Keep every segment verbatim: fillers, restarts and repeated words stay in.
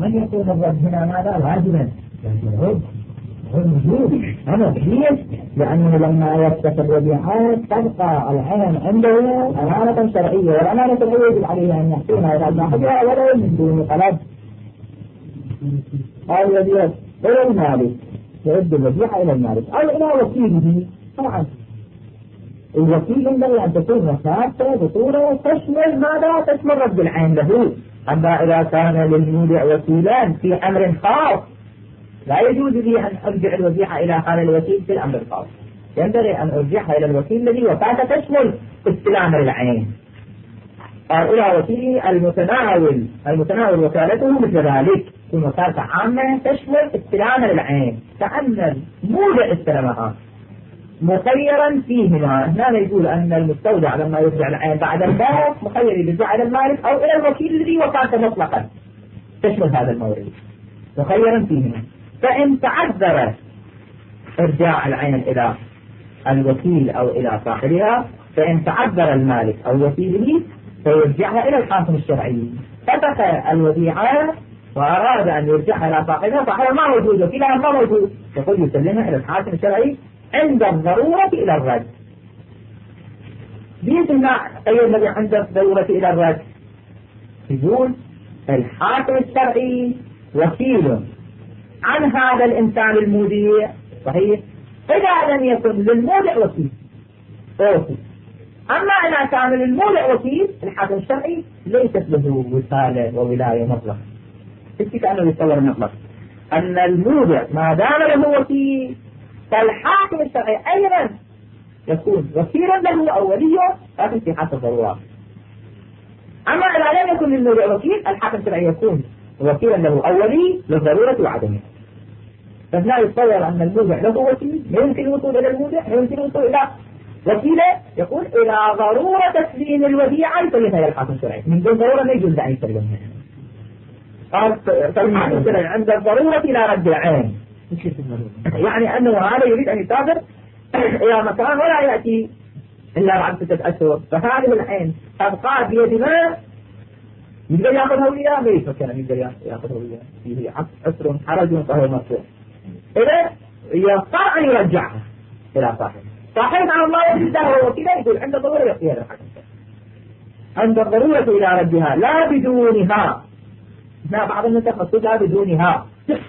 من يكون الرد هنا ماذا واجبا؟ الرد هو موجود. أنا ليش؟ لأنه لما يكتسب وديعات تبقى العين عنده أمانة شرعية، والأمانة الشرعية يجب عليه أن يحصيها إلى صاحبها ولو من دون طلب. أو يدير إلى المالك، يرد الوديعة إلى المالك أو إلى وكيله. طبعا الوكيل ينبغي أن تكون وثائقه بصورة تشمل ماذا؟ تشمل رد العين له. أما إذا كان للمودع وكيلان في أمر خاص لا يجوز لي أن أرجع الوديعة إلى حال الوكيل في الأمر الخاص، ينبغي أن أرجعها إلى الوكيل الذي وفاته تشمل استلام العين، أو إلى وكيله المتناول المتناول وكالته مثل ذلك، تكون وكالة عامة تشمل استلام العين، كأن المودع استلمها مخيرا فيهما. هنا يقول أن المستودع لما يرجع العين بعد الباب مخير يرجع إلى المالك أو إلى الوكيل الذي وكالته مطلقا، تشمل هذا المورد مخيرا فيهما. فإن تعذر إرجاع العين إلى الوكيل أو إلى صاحبها، فإن تعذر المالك أو وكيله فيرجعها إلى الحاكم الشرعي. فتح الوديعة وأراد أن يرجعها إلى صاحبها، صاحبها ما موجود وكيلها ما موجود، يقول يسلمها إلى الحاكم الشرعي عند الضرورة إلى الرد. بيسمع أي الذي عند الضرورة إلى الرد؟ يقول الحاكم الشرعي وكيل عن هذا الإنسان المودع، صحيح؟ إذا لم يكن للمودع وكيل أوكي. أما إذا كان للمودع وكيل الحاكم الشرعي ليست له وسالة وولاية مطلقة. إيش كأنه يتصور مطلق أن المودع ما دام له وكيل فالحاكم الشرعي أيضا يكون وكيلا له أو وليه، لكن في حالة الضرورة. أما إذا لم يكن للمودع وكيل الحاكم الشرعي يكون وكيلا له أو ولي للضرورة وعدمها. فهنا يتصور أن المودع له وكيل، لا يمكن الوصول إلى المودع، لا يمكن الوصول إلى وكيله، يقول إلى ضرورة تسليم الوديعة يسلمها إلى الحاكم الشرعي، من دون ضرورة لا يجوز أن يسلمها. قال فالحاكم الشرعي عند الضرورة إلى رد العين، يعني أنه هذا يريد أن يسافر إلى مكان ولا يأتي إلا بعد ستة أشهر، فهذه العين تبقى بيد ما يقدر يأخذها وياه، ما يفكر أن يقدر يأخذها وياه، فيه عسر حرج فهو مرفوع. إذا يضطر أن يرجعها إلى صاحبه، صاحبه على الله يجد له وكذا، يقول عند الضرورة يعطيها للحاكم، عند الضرورة إلى ردها لا بدونها. هنا بعض الناس يقصدها بدونها،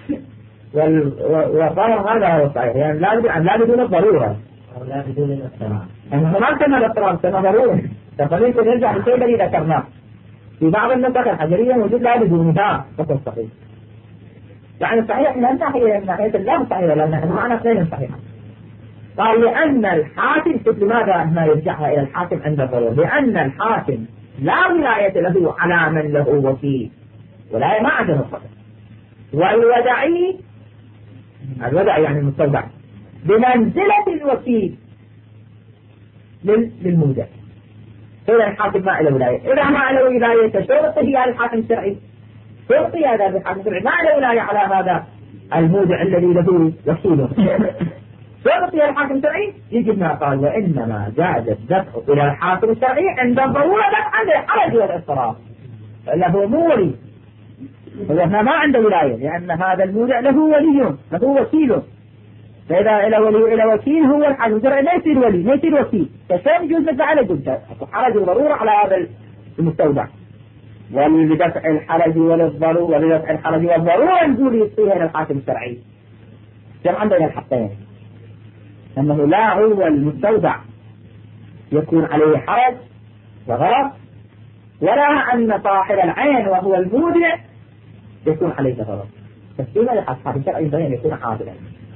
والظاهر هذا هو الصحيح، يعني لا لا بدون الضرورة أو لا بدون الاضطرار. يعني ما كان الاضطرار كما ضروري، فقليل نرجع للشيء الذي ذكرناه في بعض النسخ الحجرية موجود لا بدونها، فهو الصحيح. يعني الصحيح من الناحية من ناحية الله صحيح، لأن المعنى اثنين صحيح. قال لأن الحاكم، شوف لماذا هنا يرجعها إلى الحاكم عند الضرورة؟ لأن الحاكم لا ولاية له على من له وكيل، ولاية ما عنده الصحيح. والودعي، الودع يعني المستودع، بمنزلة الوكيل للمودع. إذا الحاكم ما له ولاية، إذا ما له ولاية شرطه على الحاكم الشرعي، شرطي هذا الحاكم الشرعي ما له ولاية على هذا المودع الذي له وكيله. شرطي الحاكم الشرعي يجب ما قال وإنما جاز الدفع إلى الحاكم الشرعي عند الضرورة دفعا للحرج والاضطرار، له مولي. هو هنا ما عنده ولاية، لأن هذا المودع له ولي، له وكيله. فإذا إلى ولي إلى وكيل هو الحاكم الشرعي لا يصير ولي، لا يصير وكيل، فشان يجوز ندفع على جلده حرج وضرورة على هذا المستودع. ولدفع الحرج والضرورة ولدفع الحرج والضرورة نقول يصير إلى الحاكم الشرعي. كم عندنا الحقين، أنه لا هو المستودع يكون عليه حرج وغرض، ولا أن صاحب العين وهو المودع يكون عليه غرض. فإذا الحاكم الشرعي ينبغي أن يكون عادلا.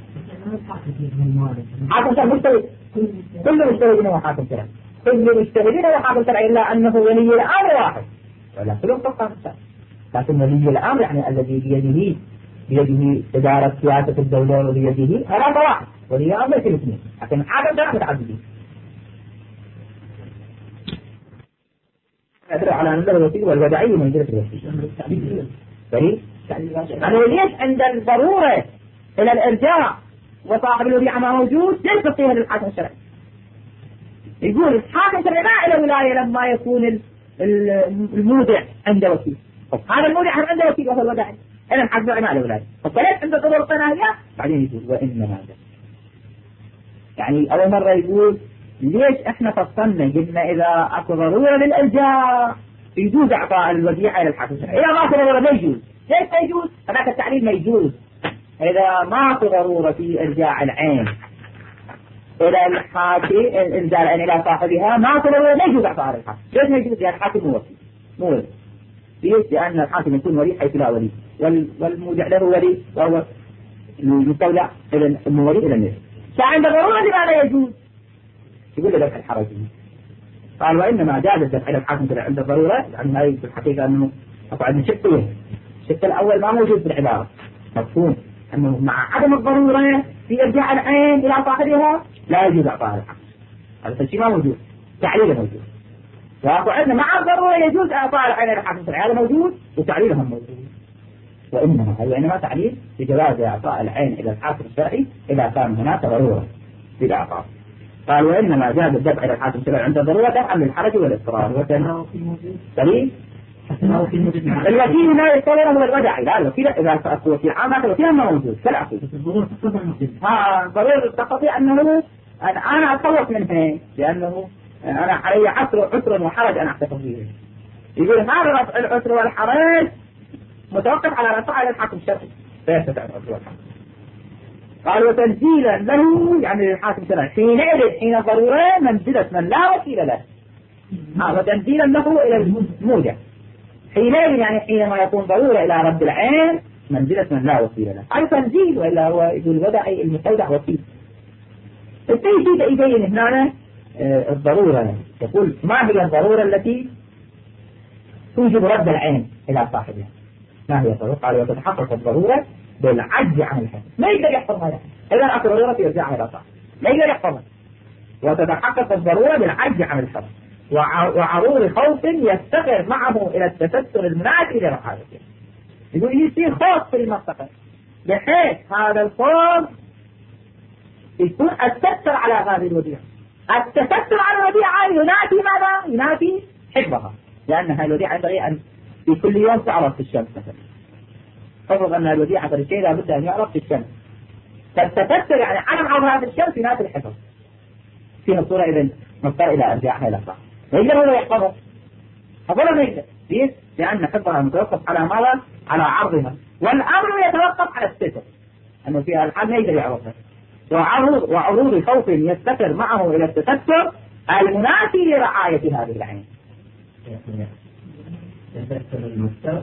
حاكم شرعي مجتهد، كل مجتهدين هو حاكم شرعي، كل مجتهدين هو حاكم شرعي، إلا أنه ولي الأمر واحد، ولا كلهم حاكم شرعي. لكن ولي الأمر يعني الذي بيده بيده إدارة سياسة الدولة وبيده هذا واحد، ولي الأمر في الاثنين، لكن حاكم شرعي متعددين. أدرى على أن الوكيل والودعي منزلة الوكيل. صحيح؟ يعني ليش عند الضرورة إلى الإرجاع وصاحب الوديعة ما موجود ليس فيها للحاكم الشرعي؟ يقول الحاكم الشرعي ما له ولاية لما يكون المودع عنده وكيل. هذا المودع عنده وكيل وهو الوداعي، إذا الحق ما له ولاية. فطلعت عند ضرورة ناهية بعدين يقول وإن هذا. يعني أول مرة يقول ليش إحنا فصلنا قلنا إذا أكو ضرورة للإرجاع يجوز إعطاء الوديعة إلى الحاكم الشرعي، إذا ما أكو ضرورة ما يجوز. ليش ما يجوز؟ هذاك التعليل ما يجوز. إذا ما أكو ضرورة في إرجاع العين إلى الحاكم، إرجاع العين إلى صاحبها ما أكو ضرورة ما يجوز إعطاء الحاكم. ليش ما يجوز؟ لأن الحاكم مو وكيل، مو ولي. ليش؟ لأن الحاكم يكون ولي حيث لا ولي، والمودع له ولي وهو المستودع إلى المولي إلى الناس. فعند ضرورة لماذا يجوز؟ يقول له دفع الحرج. قال وإنما جاز الدفع إلى الحاكم عند الضرورة، يعني هاي في الحقيقة أنه أقعد من شقين. الشق الأول ما موجود في العبارة، مفهوم أنه مع عدم الضرورة في إرجاع العين إلى صاحبها لا يجوز إعطاء الحكم. هذا الشيء ما موجود، تعليله موجود. وقعدنا مع الضرورة يجوز إعطاء العين إلى الحاكم، هذا موجود وتعليلهم موجود. وإنما هي وإنما تعليل بجواز إعطاء العين إلى الحاكم الشرعي إذا كان هناك ضرورة في الإعطاء. قال وإنما جاز الدفع إلى الحاكم الشرعي عند الضرورة دفعا للحرج والاضطرار. وكان دليل الوكيل لا يستوى هو الوداعي، لا الوكيل إذا أكو وكيل عام هذا الوكيل ما موجود كالأخير. ها ضرورة تستطيع أنه أنا أتخلص منه لأنه أنا علي عسر عسر وحرج أنا أحتفظ به. يقول هذا رفع العسر والحرج متوقف على رفع الحاكم الشرعي فيستطيع العسر والحرج. قال وتنزيلا له يعني للحاكم الشرعي حينئذ حين الضرورة منزلة من لا وكيل له. ها وتنزيلا له إلى الموجة حينئذ يعني حينما يكون ضرورة إلى رد العين منزلة من لا وكيل له. أي تنزيل وإلا هو يقول ودعي المستودع وكيل. التيجي يبين هنا آه الضرورة، يقول ما هي الضرورة التي توجب رد العين إلى صاحبها؟ ما هي الضرورة؟ قال وتتحقق الضرورة بالعجز عن الحكم، ما يقدر يحفظ هذا إذا أكو ضرورة يرجعها إلى صاحبه، ما يقدر يحفظها. وتتحقق الضرورة بالعجز عن الحكم وعروض خوف يفتقر معه إلى التستر المناسب لرعايته. يقول يصير خوف في المنطقة بحيث هذا الخوف يكون التستر على هذه الوديعة. التستر على الوديعة ينافي ماذا؟ ينافي حفظها، لأن هذه الوديعة ينبغي أن في كل يوم تعرف في الشمس مثلا. فرض أن الوديعة هذا الشيء لابد أن يعرف في الشمس، فالتستر يعني عدم عرضها في الشمس ينافي الحفظ. فيها صورة إذن مضطر إلى إرجاعها إلى صاحبه. ما يقدر هو يحفظها، حفظها ما يقدر. ليش؟ لأن حفظها متوقف على ماذا؟ على عرضها، والأمر يتوقف على الستر، أنه في الحال ما يقدر يعرضها. وعروض وعروض خوف يستتر معه إلى التستر المنافي لرعاية هذه العين. تستر المستودع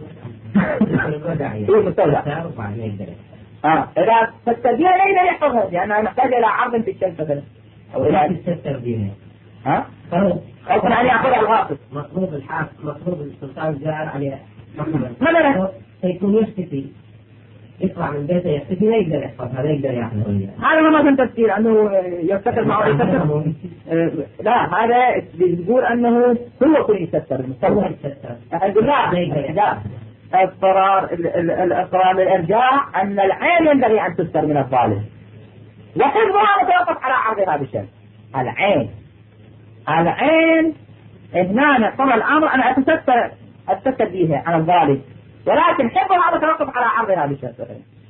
إيه المستودع؟ آه إذا تستديها لا يقدر يحفظها لأنها محتاجة إلى عرض في الشمس مثلا، أو إلى تستر بها. ها؟ خوف أن يأخذها الغاصب. مطلوب الحاكم، مطلوب السلطان الجار عليه مثلا سيكون يختفي، يطلع من بيته يختفي لا يقدر يحفظ، هذا يقدر يحفظ. هذا ما كان تفسير أنه يفتكر معه يفتكر. لا هذا بيقول أنه هو كل يستر هو يستر. أقول لا لا اضطرار الاضطرار للإرجاع أن العين ينبغي أن تستر من الظالم، وحفظها متوقف على عرضها بالشمس. العين العين هنا نقوم الأمر أن أتستر أتستر بها عن الظالم، ولكن حفظها متوقف على عرضها بالشمس.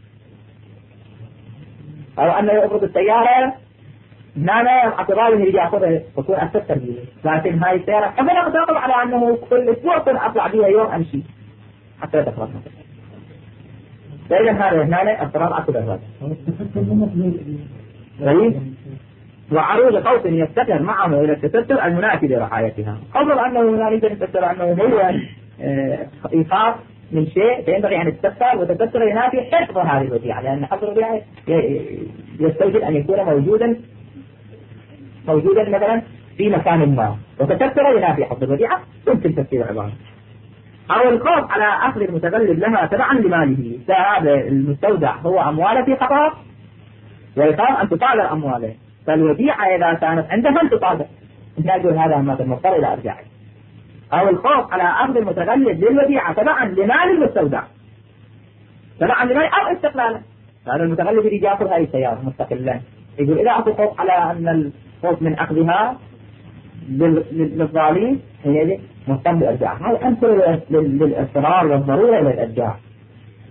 أو أنه يبرد السيارة هنا اعتباره يجي يأخذها ويكون أتستر بها، لكن هاي السيارة حفظها متوقف على أنه كل أسبوع كن أطلع بها يوم أمشي حتى تخلص. فإذا هذا هنا اضطرار أكد الرد. وعروض خوف يستتر معه إلى التستر المنافي لرعايتها. أفضل أنه لا يمكن يستتر أنه هو يخاف من شيء فينبغي أن يستتر، وتستر ينافي حفظ هذه الوديعة، لأن حفظ الوديعة يستوجب أن يكون موجودا موجودا مثلا في مكان ما، وتستر ينافي حفظ الوديعة. يمكن تفسير العبارة. أو الخوف على أخذ المتغلب لها تبعا لماله، هذا المستودع هو أمواله في خطر ويخاف أن تطالع أمواله، فالوديعة إذا كانت عنده فلن تطالع، نقول هذا مثلا مضطر إلى إرجاعه. أو الخوف على أخذ المتغلب للوديعة تبعا لمال المستودع، تبعا لمال أو استقلالا. هذا المتغلب يجي يأخذ هذه السيارة مستقلا، يقول إذا أخذ خوف على أن الخوف من أخذها للظالم هي مهتم بإرجاعها. هذا أمثل للإصرار والضرورة إلى الإرجاع.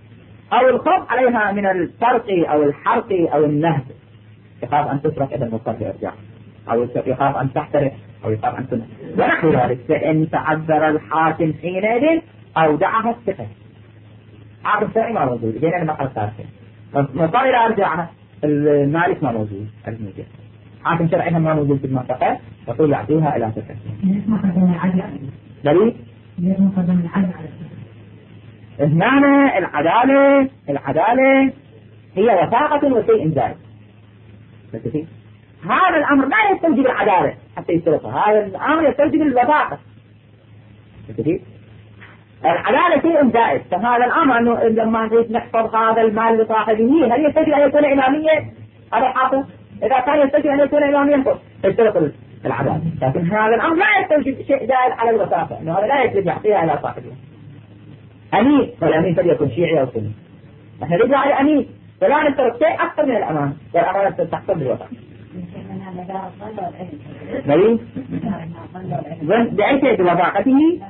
أو الخوف عليها من السرق أو الحرق أو النهب، يخاف أن تسرق إذا المضطر يرجع، أو يخاف أن تحترق، أو يخاف أن تنهب ونحو ذلك. فإن تعذر الحاكم حينئذ أودعها الثقة. عقد الشرعي ما موجود، جينا المقال الثالثة مضطر إلى أرجعها، المالك ما موجود، الموجود حاكم شرعي ما موجود في المنطقة، يقول يعطيها إلى ثقة. دليل؟ هنا العدالة العدالة هي وثاقة وشيء زائد. هذا الأمر لا يستوجب العدالة حتى يستلقى، هذا الأمر يستوجب الوثاقة. العدالة شيء زائد، فهذا الأمر أنه لما نريد نحفظ هذا المال لصاحبه هل يستوجب أن يكون إمامية؟ هذا حاصل. إذا كان يستوجب أن يكون إمامية يستلقى العدالة، لكن هذا الأمر لا يستوجب شيء زائد على الوثاقة، أنه هذا لا يجب يعطيها إلى صاحبه. أمين، والأمين فليكن شيعي أو سني. نحن نرجع الأمين فلا نترك شيء أكثر من الأمان، والأمانة تحصل بالوثاقة. نعم. بأي شيء بوثاقته؟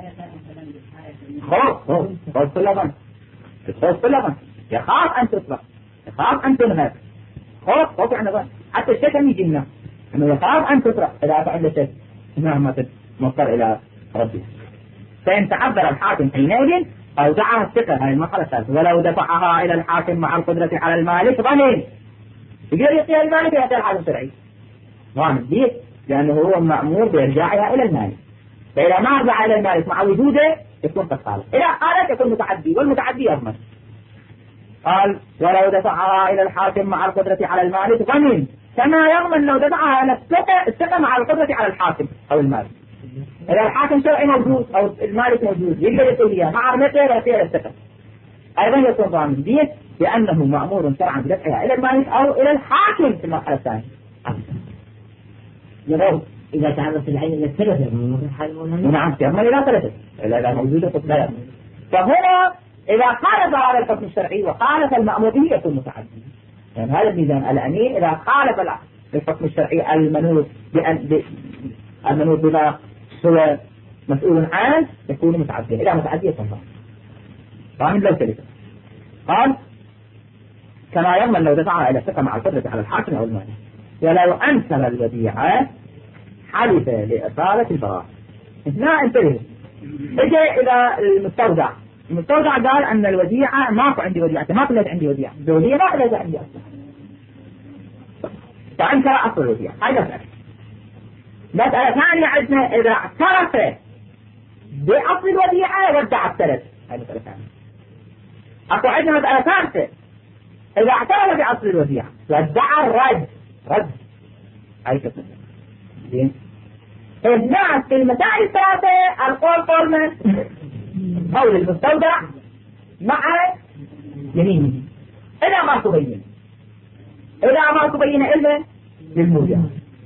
خوف خوف خوف كل ظن، خوف كل ظن، يخاف أن تطلق، يخاف أن تنهب، خوف خوف عن ظن. حتى الشيء يجي لنا أنه يخاف أن تطلق إذا فعل شيء مهما مضطر إلى ربه. فإن تعبر الحاكم حينئذ أودعها الثقة، هذه المرحلة الثالثة، ولو دفعها إلى الحاكم مع القدرة على المالك ضمن، يقدر يعطيها المالك يعطيها الحاكم الشرعي ضامن ليه؟ لأنه هو مأمور بإرجاعها إلى المالك. فإذا ما رجع إلى المالك مع وجوده يكون قد خالف، إذا خالف يكون متعدي، والمتعدي يضمن. قال ولو دفعها إلى الحاكم مع القدرة على المالك ضمن، كما يضمن لو دفعها إلى الثقة الثقة مع القدرة على الحاكم أو المالك. إذا الحاكم شرعي موجود أو المالك موجود يقدر يسويها مع عرمته ويصير الثقة، أيضا يكون ضامن دية، لأنه مأمور شرعا بدفعها إلى المالك أو إلى الحاكم في المرحلة الثانية. يقول إذا تعرف العين إلى الثلاثة نعم يضمن إلى ثلاثة إذا موجودة في الثلاثة. فهنا إذا خالف هذا الحكم الشرعي وخالف المأمور به يكون متعدي. يعني هذا الميزان الأمين إذا خالف الحكم الشرعي المنوط بأن المنوط بما هو مسؤول عنه يكون متعديا، إذا متعديا يكون ضامن لو ثلاثة. قال كما يضمن لو دفعها إلى الثقة مع القدرة على الحاكم أو المالك، ولو أنكر الوديعة حلف لإصالة البراءة. هنا انتبه، اجى إلى المستودع، المستودع قال أن الوديعة ماكو عندي وديعة، ما قلت عندي وديعة، الوديعة ما قلت عندي أصلا، فأنكر أصل الوديعة. هاي مسألة. مسألة ثانية عندنا إذا اعترف بأصل الوديعة وادعى الثلث، هاي مسألة ثانية. أكو عندنا مسألة ثالثة، إذا اعترف بأصل الوديعة وادعى الرد، رد هاي كيف زين. هنا في المسائل الثلاثة القول قول من؟ قول المستودع مع يمينه، إذا ما تبين، إذا ما تبين إلا للمودع.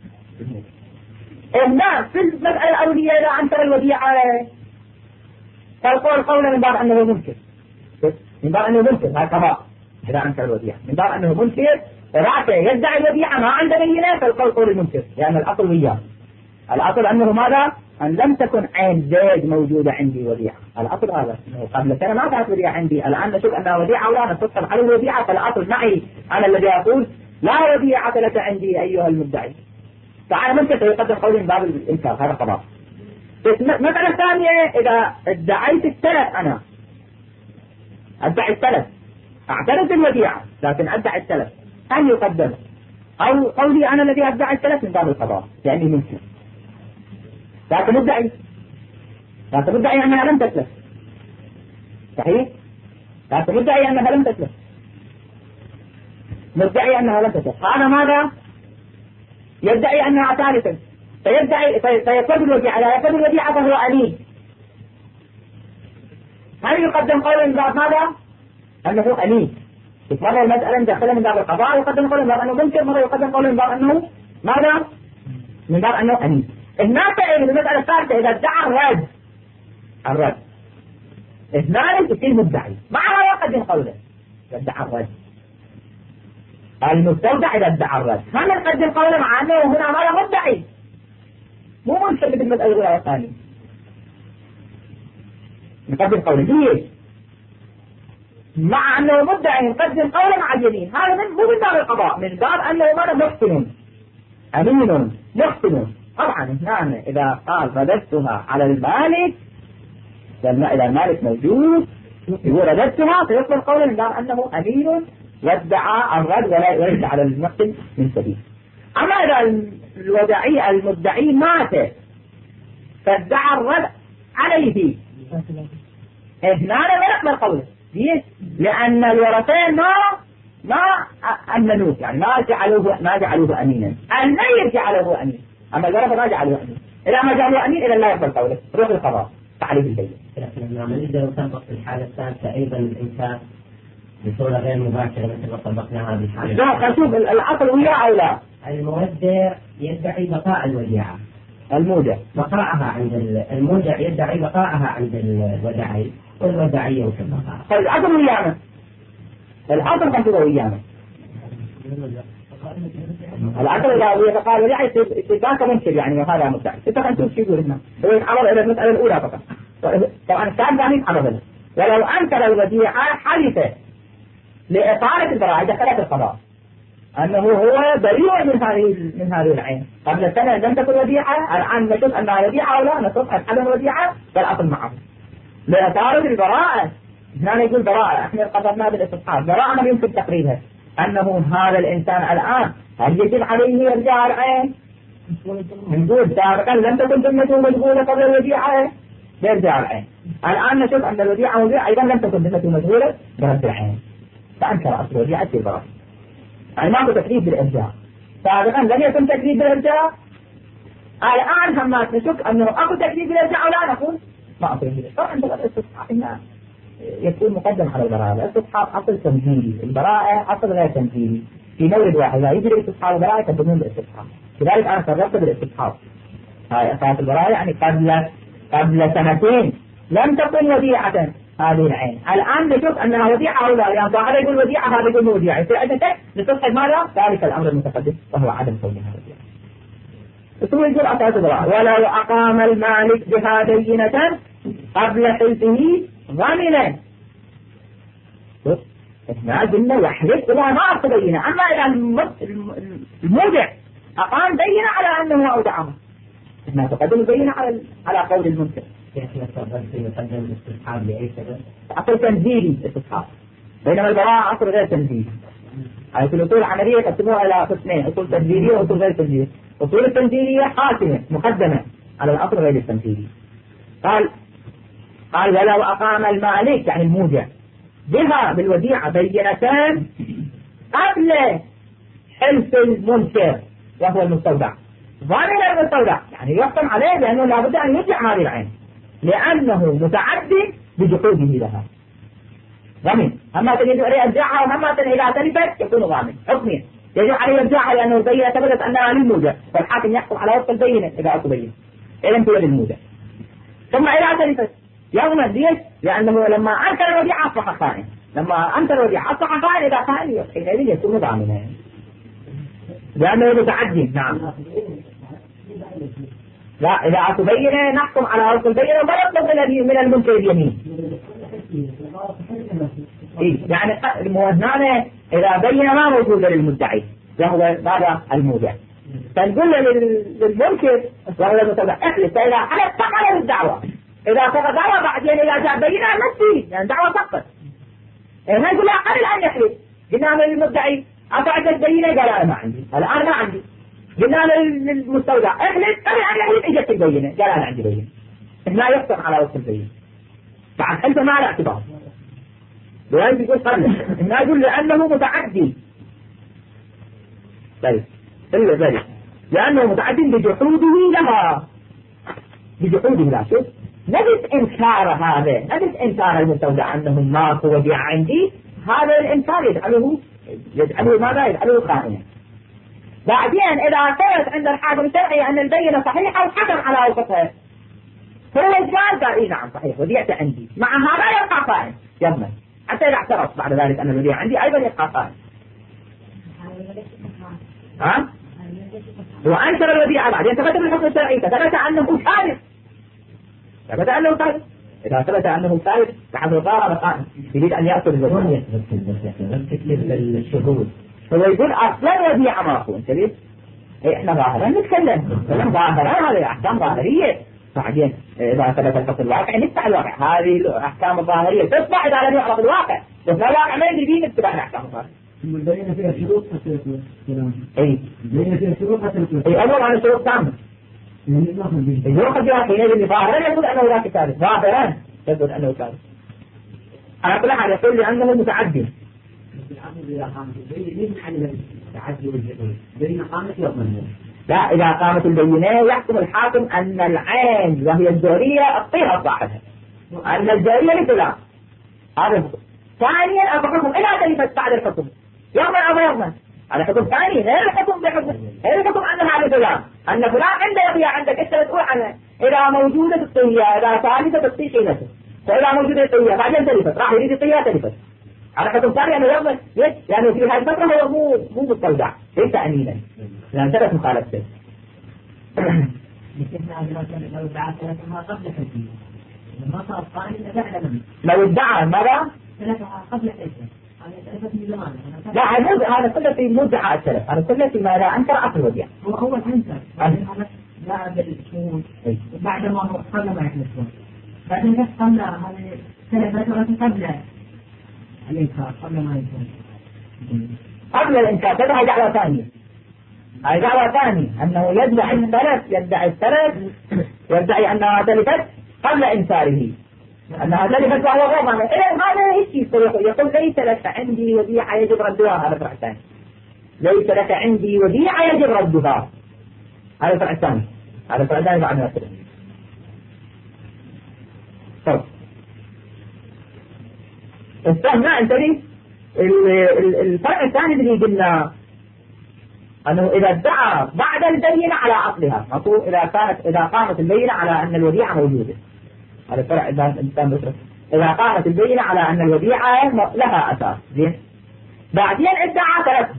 هنا في المسألة الأولية إذا أنكر الوديعة فالقول قول من باب أنه منكر، من باب أنه منكر هذا قضاء. إذا أنكر الوديعة من باب أنه منكر رأسه يدعي الوديعة ما عنده بينة فالقول قول المنكر، لأن الأصل وياه. الأصل أنه ماذا؟ أن لم تكن عين زيد موجودة عندي وديعة، الأصل هذا أنه قبل سنة ما كانت وديعة عندي، الآن نشوف أنها وديعة ولا نتصل على الوديعة، فالأصل معي أنا الذي أقول لا وديعة لك عندي أيها المدعي، فأنا منكر يقدم قولي من باب الإنكار، هذا قضاء. مسألة ثانية إذا ادعيت الثلاث، أنا أدعي الثلاث، أعترف بالوديعة لكن أدعي الثلاث، هل يقدم؟ أو قولي أنا الذي أدعي الثلاث من باب القضاء يعني منكر، لكن مدعي لكن مدعي أنها لم تتلف، صحيح؟ لكن مدعي أنها لم تتلف، مدعي أنها لم تتلف، هذا ماذا؟ يدعي أنها ثالثا، فيدعي فيقبل الوديعة، لا يقبل الوديعة فهو أمين. هل يقدم قولا من باب ماذا؟ أنه أمين. مرة المسألة ندخلها من باب القضاء يقدم قولا من باب أنه منكر، مرة يقدم قولا من باب أنه ماذا؟ من باب أنه أمين. هناك في المسألة الثالثة إذا ادعى الرد، الرد اثنان يصير مدعي معها يقدم قوله إذا ادعى الرد. المستودع إذا ادعى الرد هم يقدم قوله مع أنه هنا ماذا؟ مدعي، مو منكر مثل المسألة الأولى والثانية، نقدم قوله ليش؟ مع أنه مدعي يقدم قولا على اليمين، هذا من مو من باب القضاء، من باب أنه ماذا محسن أمين محسن. طبعا هنا إذا قال رددتها على المالك، إذا المالك موجود يقول رددتها فيصبح قولا من باب أنه أمين وادعى الرد ولا يرد على المحسن من سبيل. أما إذا الودعي المدعي مات فادعى الرد عليه، هنا لا يقبل قوله. ليش؟ لأن الورثين ما ما أمنوه، يعني ما جعلوه ما جعلوه أمينا، الميت جعله أمين، أما الورثة ما جعلوه أمين. إذا ما جعلوه أمين إذا لا يقبل قوله، روح القضاء فعليه البين. لكن ما نقدر نطبق في الحالة الثالثة أيضا الإنسان بصورة غير مباشرة مثل ما طبقناها بالحالة. لا خشوف العقل وياه أو لا. المودع يدعي بقاء الوديعة، المودع بقاءها عند المودع يدعي بقاءها عند الوداعي والوداعي يمكن بقاءها. طيب العقل ويانا، العقل كان كذا ويانا. العقل إذا يتقال الوديعة يتباكى منكر يعني هذا مدعي. أنت خلينا نشوف شو يقول هنا. هو يتعرض إلى المسألة الأولى فقط. طبعا الثاني ثاني يتعرض له. ولو أنكر الوديعة حدث لإطالة البراءة دخلت القضاء أنه هو بريء من هذه من هذه العين. قبل سنة لم تكن وديعة، الآن نشوف أنها وديعة أو لا، نشوف أن عدم وديعة فالأصل معه. لإطالة البراءة هنا يقول براءة، احنا قدرنا بالاستصحاب، براءة ما يمكن تقريبها أنه هذا الإنسان الآن هل يجب عليه يرجع العين؟ نقول سابقا لم تكن ذمته مشغولة قبل الوديعة يرجع العين. الآن نشوف أن الوديعة موجودة أيضا لم تكن ذمته مشغولة برد العين، فأنكر أصل الوديعة في البراءة. يعني ماكو تكليف بالإرجاع، سابقا لم يكن تكليف بالإرجاع، الآن هم نشك أنه أكو تكليف بالإرجاع ولا نقول ما أكو بالإرجاع. طبعا الاستصحاب هنا يكون مقدم على البراءة. الاستصحاب أصل تنزيلي، البراءة أصل غير تنزيلي. في مورد واحد لا يجري الاستصحاب والبراءة يقدمون بالاستصحاب، لذلك أنا قررت بالاستصحاب. هاي أساس البراءة، يعني قبل قبل سنتين لم تكن وديعة هذه العين، الآن نشوف أنها وديعة أو لا، يعني هذا يقول وديعة هذا يقول وديعة، يصير عندنا لتصحب ماذا؟ ذلك الأمر المتقدم وهو عدم كونها وديعة. ثم يقول أساس البراءة ولو أقام المالك بها بينة قبل حلفه ضمنا. احنا قلنا يحلف إلى ما أقبينه، أما إذا المودع أقام بينة على أنه أودعه، احنا تقدم بينة على على قول المنكر. كيف نستقبل في مقدم الاستصحاب لأي سبب؟ أصل تنزيلي استصحاب، بينما البراءة أصل غير تنزيلي. هذه الأصول العملية يقسموها إلى قسمين، أصول تنزيلية وأصول غير تنزيلية. أصول التنزيلية حاكمة مقدمة على الأصل غير التنزيلي. قال قال ولو أقام المالك يعني المودع بها بالوديعة بينتان قبل حلف المنكر وهو المستودع، ضامن المستودع يعني يحكم عليه بأنه لابد أن يرجع هذه العين لأنه متعدي بجحوده لها. ضامن، أما تجد عليه يرجعها وأما إذا تلفت يكون ضامن حكميا، يجب عليه يرجعها لأنه البينة ثبتت أنها للمودع، فالحاكم يحكم على وفق البينة إذا أكو بينة إذا انتهى للمودع. ثم إذا تلفت يوما ليش؟ لأنه لما أنكر الوديعة أصبح خائن، لما أنكر الوديعة أصبح خائن، إذا خائن حينئذ يكون ضامنا لأنه متعدي. نعم لا، إذا أكو بينة نحكم على وفق البينة ولا نطلب من المنكر اليمين. إيه يعني هنا إذا بينة ما موجودة للمدعي وهو هذا المودع، فنقول للمنكر وهو المتبع احلف، فإذا حلف تقبل الدعوة، إذا فقط دعوة بعدين إذا جاء بينة نفسي يعني دعوة سقط. هنا يقول لا قبل أن يحلف، قلنا للمدعي أفعدت بينة قال أنا ما عندي، الآن ما عندي. قلنا للمستودع احلف قبل أن يحلف إجت البينة قال أنا عندي بينة. هنا يحكم على وصف البينة بعد حلفه ما له اعتبار، لذلك يقول قبل. هنا يقول لأنه متعدي. طيب إلا ذلك لأنه متعدي بجحوده لها، بجحوده لها. شوف نجد إنكار هذا، نجد إنكار المستودع أنه ماكو وديعة عندي، هذا الإنكار يجعله يجعله ماذا؟ يجعله خائنا. بعدين إذا ثبت عند الحاكم الشرعي أن البينة صحيحة وحكم على وقتها، هو قال قال إيه نعم صحيح وديعته عندي، مع هذا يبقى خائن يضمن حتى إذا اعترف بعد ذلك أن الوديعة عندي أيضا يبقى خائن. ها؟ وأنكر الوديعة بعدين ثبت بالحكم الشرعي، ثبت أنه كاذب، ثبت أنه كاذب، إذا ثبت أنه ثالث بحسب الظاهر قائم يريد أن يأخذ الزكاة. الشهود هو يقول أصلا وديعة ماكو. أنت ليش؟ إحنا ظاهرا نتكلم نتكلم ظاهرا، هذه أحكام ظاهرية. بعدين إذا ثبت الحكم الواقع نتبع الواقع. هذه الأحكام الظاهرية تصبح إذا لم يعرف الواقع، بس لا الواقع ما يدري فيه نتبع الأحكام الظاهرية. بين فيها شروط حتى يكون كلام. أي بين فيها شروط حتى يكون. أي أول عن الشروط تامة. يعني ناخذ به. يأخذ بها حينئذ ظاهرا يقول أنه لا ثالث، ظاهرا يقول أنه ثالث. على كل حال يقول لأنه متعدي. لا، إذا قامت البينة يحكم الحاكم أن العين وهي الجارية الطيرة صاحبها، أن الجارية لفلان. هذا ثانيا الحكم إلى تلفت بعد الحكم يضمن أو ما يضمن. هذا حكم ثاني غير الحكم بحكم، غير الحكم أنها لفلان، أن فلان عنده يضيع عندك أنت تقول عنها. إذا موجودة الطية إذا ثالثة تصير حينته، فإذا موجودة الطية بعدين تلفت راح يريد الطية تلفت. على حكم ثاني أنه يضمن. ليش؟ لأنه في هذه الفترة هو مو مو مستودع، ليس أمينا، لأن ثبت مخالفته. لو ادعى ثلاثة ما قبل حكمه ما صار قائم إلا بعد منه. لو ادعى ماذا؟ ثلاثة قبل حكمه هذا ثلاثة من زمان. لا هذا كله في مدعى السلف، هذا كله في ما لا أنكر أصل الوديعة. هو أول أنكر هذا لا بالشهود بعد ما هو قبل ما يحلفون، بعدين بس قبل هذا ثلاثة قبل الإنكار قبل ما يكون قبل الإنكار. هذا هي دعوة ثانية، هذه دعوة ثانية أنه يدعي الثلاث يدعي الثلاث يدعي أنها تلفت قبل إنكاره، أنها تلفت وهو غير ضامن. إذن هذا إيش يقول؟ يقول ليس لك عندي وديعة يجب ردها. هذا فرع ثاني. ليس لك عندي وديعة يجب ردها. هذا فرع ثاني. هذا فرع ثاني بعد ما يصير. طيب استنى انتبه. الفرق الثاني اللي قلنا أنه إذا ادعى بعد البينة على أصلها، مفهوم؟ إذا كانت إذا قامت البينة على أن الوديعة موجودة، هذا فرق الإنسان بشرة. إذا قامت البينة على أن الوديعة لها أساس، زين؟ بعدين ادعى ثلاثة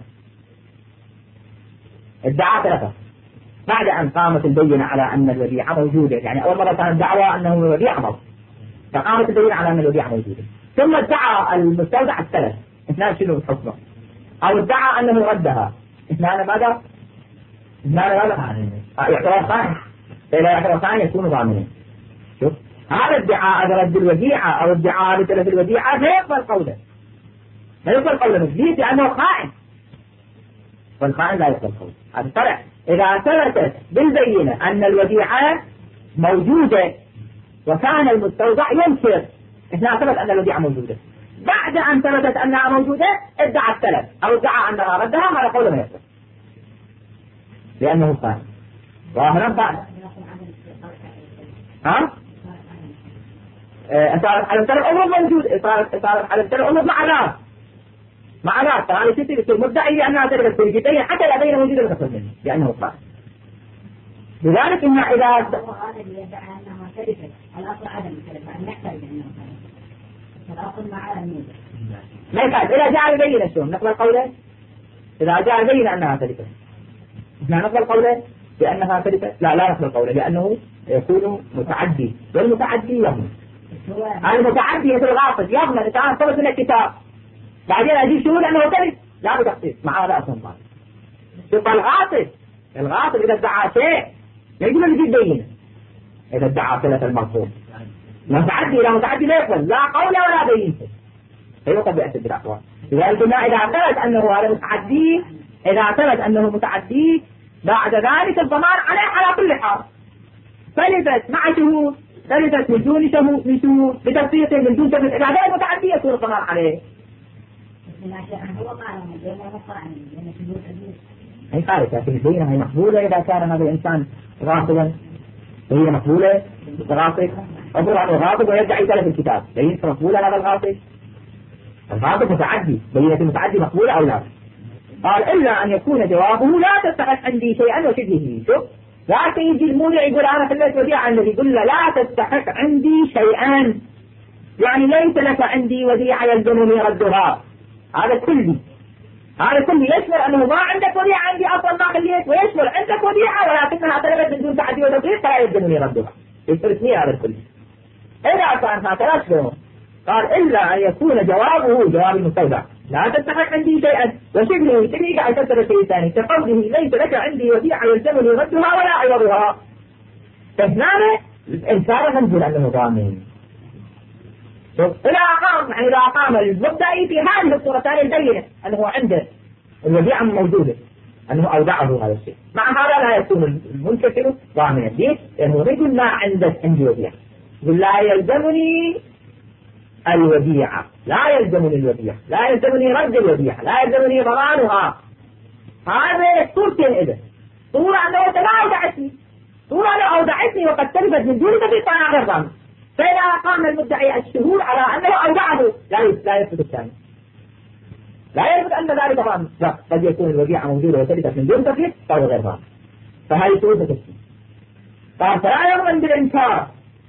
ادعى ثلاثة بعد أن قامت البينة على أن الوديعة موجودة. يعني أول مرة كانت دعوة أنه الوديعة موجودة، فقامت البينة على أن الوديعة موجودة، ثم ادعى المستودع الثلاث. اثنان شنو الحكم؟ أو ادعى أنه ردها. اثنان ماذا؟ اثنان ماذا؟ يعتبر خائن. إذا يعتبر خائن يكون ضامنا. شوف هذا ادعاء رد الوديعة أو ادعاء بتلف الوديعة ما يقبل قوله، ما يقبل قوله ليش؟ لأنه خائن، والخائن لا يقبل قوله. هذا فرع. إذا ثبتت بالبينة أن الوديعة موجودة وكان المستودع ينكر، احنا ثبت أن الوديعة موجودة، بعد أن ثبتت أنها موجودة ادعى الثلاث أو ادعى أنها ردها، هذا قوله ما يقبل لأنه خائن. ظاهرا خائن. ها؟ صارت على الثلاث أمور موجود، صارت على الثلاث أمور معلات معلات. فهذا شيء يصير مدعي لأنها تلك الجدية حتى لا بين موجودة بخصوص منه لأنه خائن. لذلك إن إذا هذا اللي يدعي أنها تلفت الأصل عدم التلفة أن يحتاج أنه الأصل مع الموجود ما يفعل. إذا جاء يبين شلون نقبل قوله؟ إذا جاء يبين أنها تلفت إحنا نقبل قوله بأنها تلفت؟ لا لا نقبل قوله لأنه يكون متعدي، والمتعدي يضمن. المتعدي مثل الغاصب يضمن. إذا كان طلب من الكتاب بعدين أجيب شهود أنه تلف لا بتخصيص مع هذا أصلا ضال. شوف الغاصب الغاصب إذا ادعى شيء يجب أن يجيب بينه. إذا ادعى ثلاثة المرفوض متعدي إلى متعدي لا يقبل لا قوله ولا بينه، فيوقف بأسد الأقوال. لذلك إذا ثبت أنه هذا متعدي إذا ثبت أنه متعدي بعد ذلك الضمان عليه على كل حال. فلفت مع شهود، فلفت من دون شهود من شهود بتفسيق من دون تفسيق، إذا كان متعدي يكون الضمان عليه. هي خالصة في البينة هي مقبولة إذا كان هذا الإنسان غاصبا، هي مقبولة غاصب. أقول عنه غاصب ويدعي تلف الكتاب، بينة مقبولة هذا الغاصب. الغاصب متعدي، بينة المتعدي مقبولة أو لا؟ قال إلا أن يكون جوابه لا تستحق عندي شيئا وشبهه. شوف لا يجي المولع يقول أنا خليت وديعة الذي يقول له لا تستحق عندي شيئا، يعني ليس لك عندي وديعة يلزمني ردها. هذا كلي هذا كلي يشمل أنه ما عندك وديعة عندي أصلا ما خليت، ويشمل عندك وديعة ولكنها تلفت من دون تعدي وتفريط فلا يلزمني ردها. يفرق لي هذا الكلي. إذا كان هكذا شلون؟ قال إلا أن يكون جوابه جواب المستودع لا تستحق عندي شيئا وشبهه شبهه قاعد تفسر شيء ثاني كقوله ليس لك عندي وديعة يلزمني ردها ولا عوضها. فهنا الإنكار ننزل أنه ضامن. إذا أقام يعني إذا أقام المبدئي في هذه الصورتان البينة أنه عنده الوديعة موجودة أنه أودعه هذا الشيء، مع هذا لا يكون المنكسر ضامنا. ليش؟ لأنه يقول ما عندك عندي وديعة، يقول لا يلزمني الوديعة، لا يلزمني الوديعة، لا يلزمني رد الوديعة، لا يلزمني ضمانها. هذا صورتين إذا صورة أنه أنت لا أودعتني، صورة أنه أودعتني وقد تلفت من دون تفيق فأنا غير ضامن. فإذا قام المدعي الشهود على أنه أودعه لا لا يثبت الثاني، لا يثبت أن ذلك ضامن، لا قد يكون الوديعة موجودة وتلفت من دون تفيق فهو غير ضامن. فهذه صورة تفسير. قال فلا يؤمن بالإنكار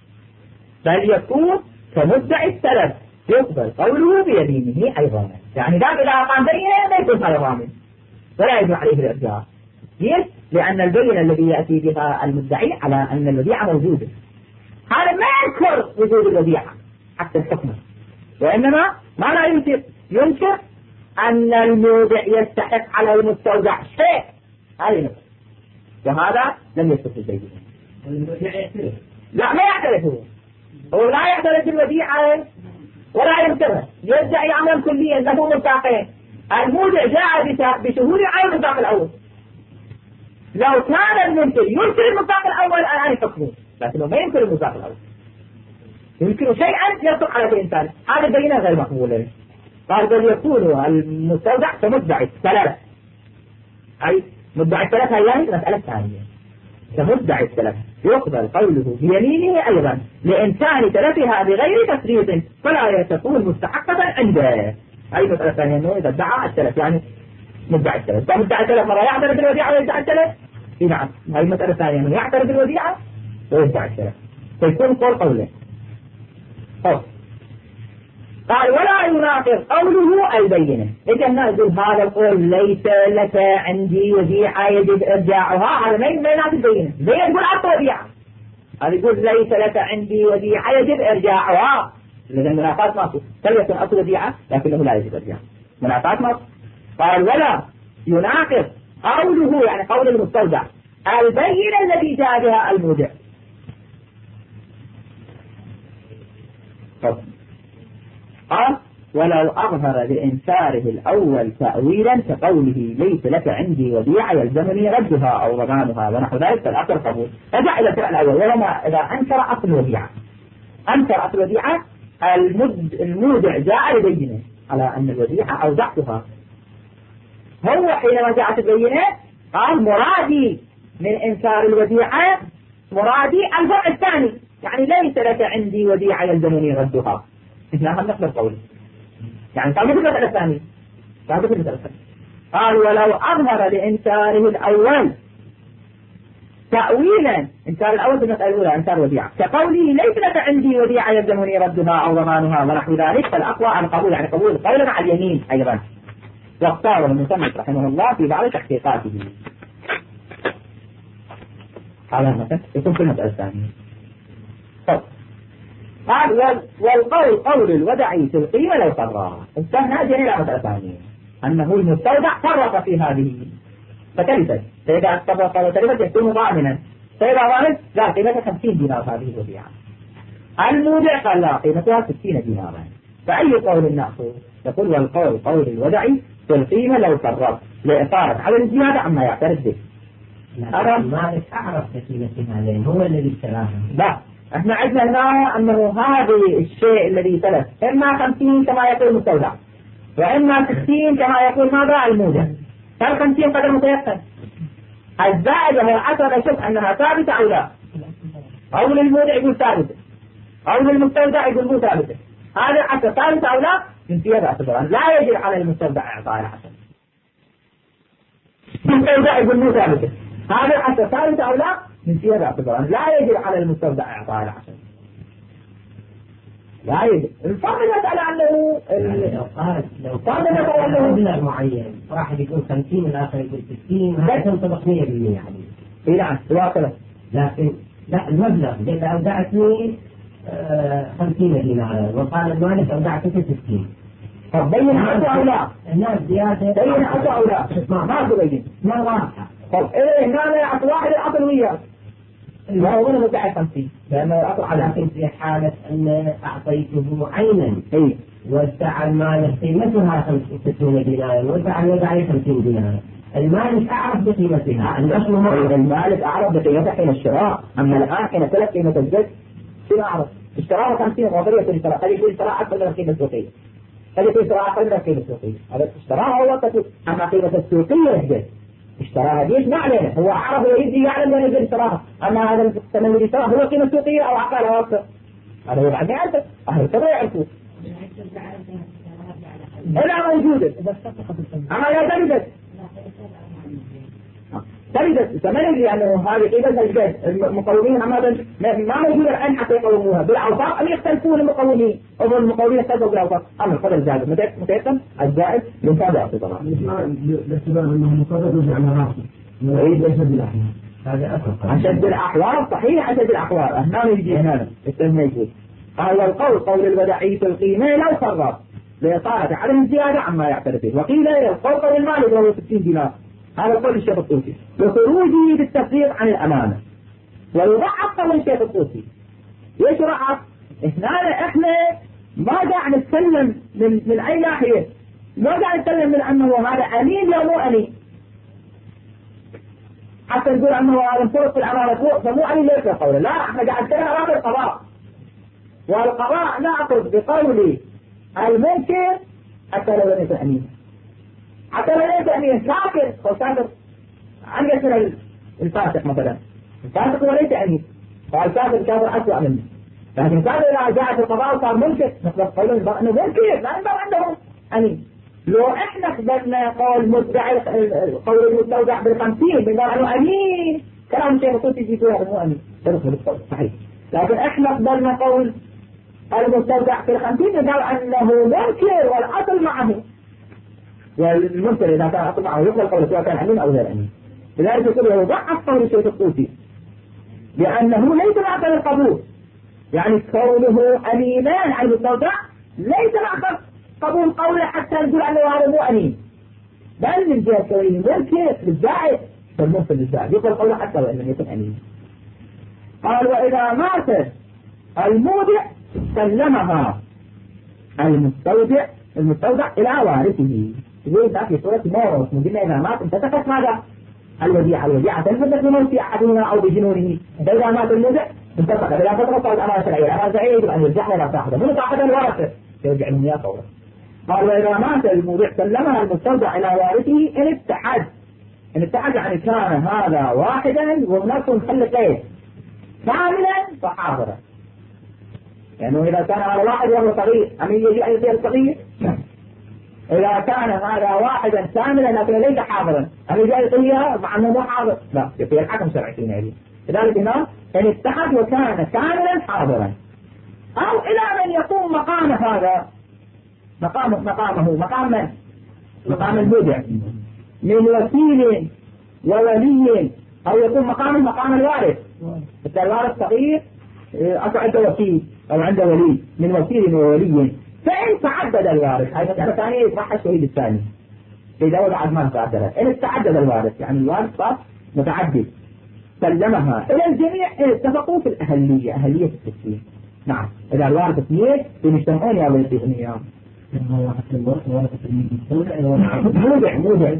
بل يكون كمدعي السلف يقبل قوله بيمينه أيضا. يعني ذاك إذا أقام بينه لا يكون هذا ضامن ولا يجب عليه الإرجاع. ليش؟ لأن البينة الذي يأتي بها المدعي على أن الوديعة موجودة، هذا ما ينكر وجود الوديعة حتى الحكم، وإنما ما لا ينكر ينكر أن المودع يستحق على المستودع شيء. هذه نقطة، وهذا لم يثبت البينة. المودع يعترف؟ لا ما يعترف، هو هو لا يعترف بالوديعة ولا ينكرها، يدعي أمرا كليا له مصداقين. المودع جاء بشهود على المصداق الأول، لو كان المنكر ينكر المصداق الأول الآن يحكمه، لكنه ما ينكر المصداق الأول، ينكر شيئا يصدق على الإنسان. هذا البينة غير مقبولة. قال بل يكون المستودع كمدعي الثلاث، أي مدعي الثلاث هي مسألة ثانية. كمدعي الثلاث يقبل قوله بيمينه أيضا لإمكان تلفها بغير تفريط فلا تكون مستحقة عنده. أي مسألة ثانية أنه إذا ادعى الثلاث يعني مدعي الثلاث، فمدعي الثلاث مرة يعترف بالوديعة ويدعي الثلاث. نعم هذه مسألة ثانية أنه يعترف بالوديعة ويدعي الثلاث، فيكون قول قوله. قال ولا يناقض قوله البينة. إذا نقول هذا القول ليس لك عندي وديعة يجب إرجاعها، هذا ما يناقض البينة. زي يقول عطوا وديعة، هذا يقول ليس لك عندي وديعة يجب إرجاعها، لأن منافات ماكو، فليكن أصل وديعة لكنه لا يجب إرجاعها، منافات ماكو. قال ولا يناقض قوله يعني قول المستودع البينة الذي جاء بها المودع. قال ولو أظهر لإنكاره الأول تأويلا كقوله ليس لك عندي وديعة يلزمني ردها أو ضمانها ونحو ذلك فالأصل قبول. رجع إلى الفعل الأول، ولما إذا أنكر أصل الوديعة، أنكر أصل الوديعة المد المودع جاء لبينه على أن الوديعة أودعتها. هو حينما جاءت البينة قال مرادي من إنكار الوديعة مرادي الفرع الثاني، يعني ليس لك عندي وديعة يلزمني ردها. إحنا هم نقبل قوله، يعني ثابت المسألة الثانية، ثابت المسألة الثانية. قال ولو أظهر لإنكاره الأول تأويلا، إنكار الأول في المسألة الأولى إنكار وديعة كقوله ليس لك عندي وديعة يلزمني ردها أو ضمانها ونحو ذلك فالأقوى عن قبول، يعني قبول القول مع اليمين أيضا. واختاره المصنف رحمه الله في بعض تحقيقاته. هذا مثلا يكون في المسألة الثانية. قال والقول قول الودعي في القيمة لو صرّا. انتهى جميع مسألة ثانية أنه المستودع فرط في هذه فتلفت، فإذا فرط وتلفت يكون ضامنا، فإذا ضامن لا قيمتها خمسين دينار هذه الوديعة. المودع قال لا قيمتها ستين دينارا. فأي قول نأخذ؟ يقول والقول قول الودعي في القيمة لو صرّا لإثارة على الزيادة عما يعترف به. هذا مالك أعرف قيمتها لأن هو الذي اشتراها. لا احنا عندنا هنا انه هذا الشيء الذي تلف اما خمسين كما يقول المستودع واما ستين كما يقول ماذا المودع، فالخمسين قدر متيقن، الزائد هو عشرة يشوف انها ثابتة او لا، او للمودع يقول ثابتة او للمستودع يقول مو ثابتة. هذا عشرة ثابتة او لا من سيادة اعتبار لا يجب على المستودع اعطاء العشرة، المستودع يقول مو ثابتة، هذا عشرة ثابتة او لا من سيادة اعتبار لا يجب على المستودع اعطاء العشرة، لا يجب. الفرق المسألة أنه لو قال لو قال مثلا أنه مبلغ معين واحد يقول خمسين والآخر يقول ستين هذا تنطبق مية بالمية يعني. إيه نعم واصلة. لكن لا المبلغ إذا أودعتني خمسين دينارا وقال المالك أودعتك ستين. طب بين حتى أو لا؟ الناس زيادة بين حتى أو لا؟ ما تبين ما واضحة. طب إيه هنا يعطي واحد العطل وياه ما هو من مدعي خمسين لأنه يعطي على لكن في حالة أن أعطيته عينا إيه وادعى المالك قيمتها ستون دينارا وادعى الوداع خمسين دينارا، المالك أعرف بقيمتها. المالك أعرف بقيمتها حين الشراء، أما الآن حين تلك قيمة الجد شنو أعرف؟ اشتراها خمسين وغير يصير شراء، قد يكون شراء أكثر من القيمة السوقية، قد يكون شراء أكثر من القيمة السوقية، هذا اشتراها هو كتب. أما قيمة السوقية الجد اشتراها ليش ما علينا، هو عرف يجي يعلم أن الجد اشتراها، أما هذا الثمن اللي اشتراها هو قيمة سوقية أو عقالها أكثر، هذا هو بعد ما يعرف، أهل الشراء يعرفوه. لا موجودة أما لا تجد تجد ثمن لأنه هذه قيمة الجد المقومين أما ما موجودة الآن حتى يقوموها بالأوصاف أم يختلفون المقومين أو المقومين يختلفون بالأوصاف. أما القدر الزائد متيقن الزائد ينتابع في طبعا باعتبار أنه مقرر يرجع على راسه ويعيد ليس بالأحوال هذا أفضل أشد الأحوال صحيح أشد الأحوال هنا يجي هنا التنمية يقول قال القول قول البدعي في القيمة لو خرب لإطالة عدم الزيادة عما يعترف به، وقيل القول قول المالك وهو ستين دينار هذا القول الشيخ الطوسي وخروجه بالتفريط عن الأمانة، ويضعف قول الشيخ الطوسي يشرع هنا احنا ما قاعد نتكلم من, من أي ناحية، ما قاعد نتكلم من أنه هذا أمين لا مو أمين حتى نقول أنه هذا انفرط في الأمانة فمو أمين ليس قوله، لا احنا قاعد نتكلم عن القضاء، والقضاء نأخذ بقول المنكر حتى لو لم يكن أمين، حتى لو لم يكن أمين كافر أو كافر عن يسر الفاسق مثلا، الفاسق وليس أمين فالكافر كافر أسوأ منه، لكن كافر إذا جاء في القضاء وصار منكر نقدر قولون أنه منكر لا نقدر عندهم أمين. لو إحنا قبلنا قول مدعي قول المستودع بالخمسين بنقول أنه أمين كلام شيء مطلوب يجي فيها مو أمين صحيح، لكن إحنا قبلنا قول المستودع في الخمسين قال أنه منكر والأصل معه، والمنكر إذا كان أصل معه يقبل قوله سواء كان أمين أو غير أمين. لذلك يقول له ضعف قول الشيخ الطوسي لأنه ليس معقل القبول، يعني كونه أمينان على المستودع ليس معقل قبول قوله حتى نقول أنه هذا مو أمين، بل من جهة كونه منكر للزائد فالمنكر للزائد يقبل قوله حتى وإن لم يكن أمين. قال وإذا مات المودع سلمها المستودع المستودع إلى وارثه، يقول في سورة موروث قلنا إذا مات انتسكت ماذا؟ الوديعة، الوديعة تنفذ بموت أحدهما أو بجنونه، فإذا مات المودع انتسكت إذا فترة الأمانة شرعية، الأمانة شرعية يجب أن يرجع إلى صاحبه من صاحبه الورثة يرجع من إياه فورا. قال وإذا مات المودع سلمها المستودع إلى وارثه إن اتحد، إن اتحد يعني كان هذا واحدا وبنفس مخلق إيه؟ كاملا فحاضرا، يعني إذا كان هذا واحد وهو صغير أمين يجي أن يصير صغير؟ إذا كان هذا واحدا كاملا لكن ليس حاضرا أمين يجي يصير مع أنه مو حاضر لا يصير الحكم شرعي فينا يجي. لذلك هنا إن اتحد وكان كاملا حاضرا أو إلى من يقوم مقام هذا مقام مقامه مقام من؟ مقام المودع من وكيل وولي أو يكون مقامه مقام الوارث، مثل الوارث صغير أصلا عنده وكيل أو عنده ولي من وكيل وولي، فإن تعدد الوارث هذا الثاني ثاني يصبح الشهيد الثاني إذا وضع ما تعدد، إن تعدد الوارث يعني الوارث صار متعدد سلمها إلى الجميع إن اتفقوا في الأهلية أهلية التسليم. نعم إذا الوارث اثنين يجتمعون يا ولد اثنين مودع مودع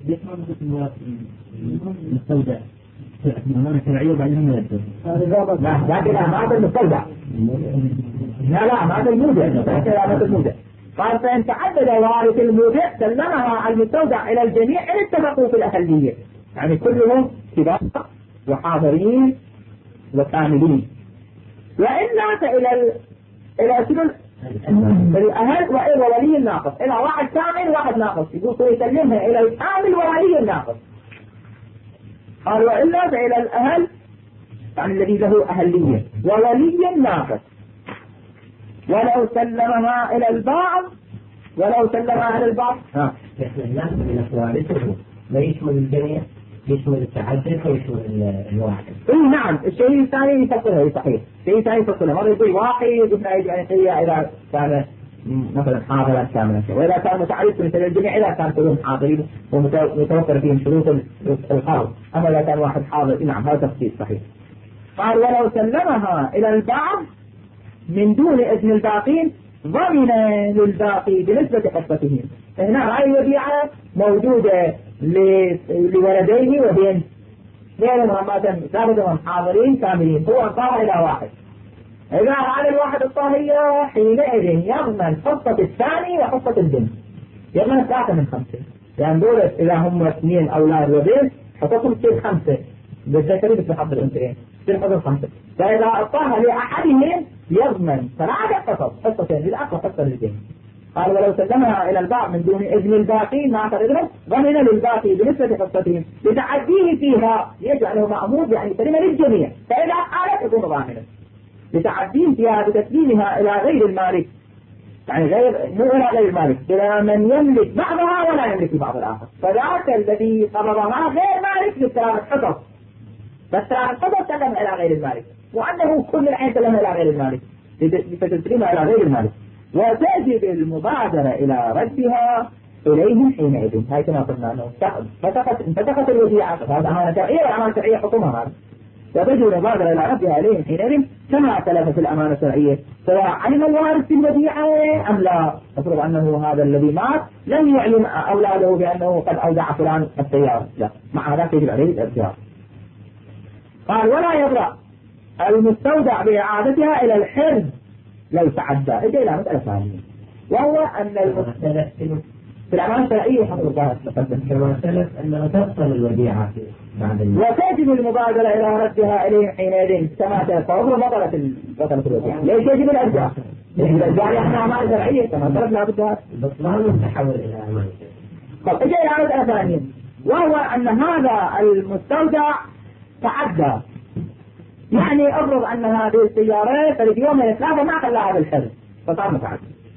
مستودع الأمانة الشرعية وبعدين ما يبدأ. لا لكن ما هذا المستودع. لا لا ما هذا المودع. لا هذا المودع. قال فإن تعدد وارث المودع سلمها المستودع إلى الجميع إن اتفقوا في الأهلية، يعني كلهم كبار وحاضرين وكاملين. وإن مات إلى ال... إلى سلم الأهل وولي الناقص، إلى واحد كامل وواحد ناقص، يقول يسلمها إلى الكامل وولي الناقص. قال وإلا فإلى الأهل يعني الذي له أهلية وولي ناقص، ولو سلمها إلى البعض ولو سلمها إلى البعض ها الناس من أسوارثه لا يشمل الجميع يشمل التعدد ويشمل الواحد. اي نعم، الشيء الثاني يفصلها صحيح، الشيء الثاني يفصلها مرة يقول واحد يجبنا يجب إذا كان مثلا حاضرا كاملا، وإذا كان متعدد مثل الجميع إذا كان كلهم حاضرين ومتوفر فيهم شروط القرض. أما إذا كان واحد حاضر نعم هذا تفصيل صحيح. قال ولو سلمها إلى البعض من دون إذن الباقين ضمن للباقي بنسبة حصتهم. هنا هاي الوديعة موجودة لولديه وبين بينهم مثلا ثابتهم حاضرين كاملين، هو انطاها إلى واحد. إذا على الواحد الطاهية حينئذ يضمن حصة الثاني وحصة البنت، يضمن ثلاثة من خمسة، لأن دول إذا هم اثنين أولاد وبنت حصتهم تصير خمسة بالذكر مثل حظ الأنثيين تصير حصة خمسة. فإذا أعطاها لأحدهم يضمن ثلاثة حصص، حصتين للأخ وحصة للبنت. قال ولو سلمها إلى البعض من دون إذن الباقين مع تقديرهم ضمن للباقي بنسبة حصتهم لتعديه فيها يجعله مأمور يعني سلمة للجميع، فإذا قالت يكون ضامنا لتعديه فيها بتسليمها إلى غير المالك، يعني غير مو إلى غير المالك، إلى من يملك بعضها ولا يملك بعض الآخر. فذاك الذي قبضها غير مالك للثلاثة حصص، بس ثلاثة حصص سلم إلى غير المالك، وأنه كل العين سلم إلى غير المالك لتسليمها إلى غير المالك، وتجب المبادرة إلى ردها إليهم حينئذ. هاي كما قلنا أنه فتقت الوديعة، هذا أمانة شرعية وأمانة شرعية حكمها هذا، وتجب المبادرة إلى ردها إليهم حينئذ كما تلفت الأمانة الشرعية، سواء علم الوارث في الوديعة أم لا. نفرض أنه هذا الذي مات لم يعلم أولاده بأنه قد أودع فلان السيارة، لا، مع هذا يجب عليه الارجاع. قال ولا يبرأ المستودع بإعادتها إلى الحرز لو تعدى. إجي إلى مسألة ثانية، وهو أن المستودع في الأمانة الشرعية حفظ الله تقدم كما سلف أنه تفصل الوديعة بعد وتجب المبادرة إلى ردها إليه حينئذ كما تفصل بطلة بطلة الوديعة. ليش يجب الإرجاع؟ يجب الإرجاع لأنها أمانة شرعية كما سلف لا بدها بطلان تحول إلى أمانة. طب إجي إلى مسألة ثانية، وهو أن هذا المستودع تعدى، يعني افرض ان هذه السيارة في يومين ثلاثة ما خلاها بالحرز فصار متعدي،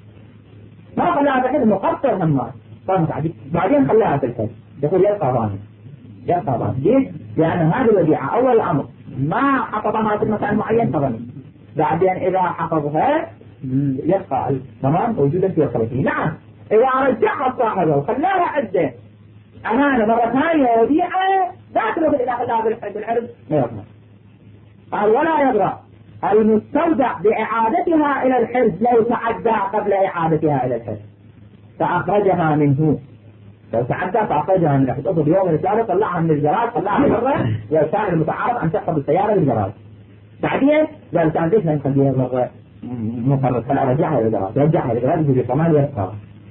ما خلاها بالحرز مقصر همار صار متعدي، بعدين خلاها بالحرز يقول يبقى ضامن يبقى ضامن ليش؟ لأن هذه الوديعة أول الأمر ما حفظها في مكان معين فضمن، بعدين إذا حفظها يبقى الضمان موجودا في وصلته. نعم إذا رجعها صاحبه وخلاها عدة أمانة مرة ثانية وديعة لا تلوث إلى خلاها بالحرز ما يضمن. قال ولا يبرأ المستودع بإعادتها إلى الحرز لو تعدى قبل إعادتها إلى الحرز فأخرجها منه، لو تعدى فأخرجها منه، تقصد يوم الثالث طلعها من الجراج طلعها مرة وكان المتعارض أن تحفظ السيارة بالجراج، بعدين قال كان ليش ما نخليها مرة مفرط فلا رجعها إلى الجراج، رجعها إلى الجراج يجي كمان يبقى.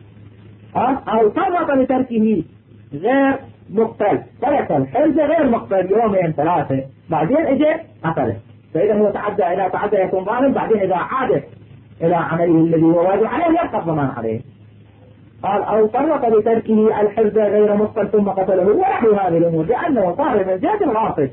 أو فرط بتركه غير مقتل، ترك الحرز غير مقتل يومين ثلاثة بعدين اجى قتله، فإذا هو تعدى إلى تعدى يكون ظالم، بعدين إذا عاد إلى عمله الذي هو واجب عليه يبقى الضمان عليه. قال أو فرط بتركه الحرز غير مقتل ثم قتله ونحو هذه الأمور لأنه صار من جهة الغاصب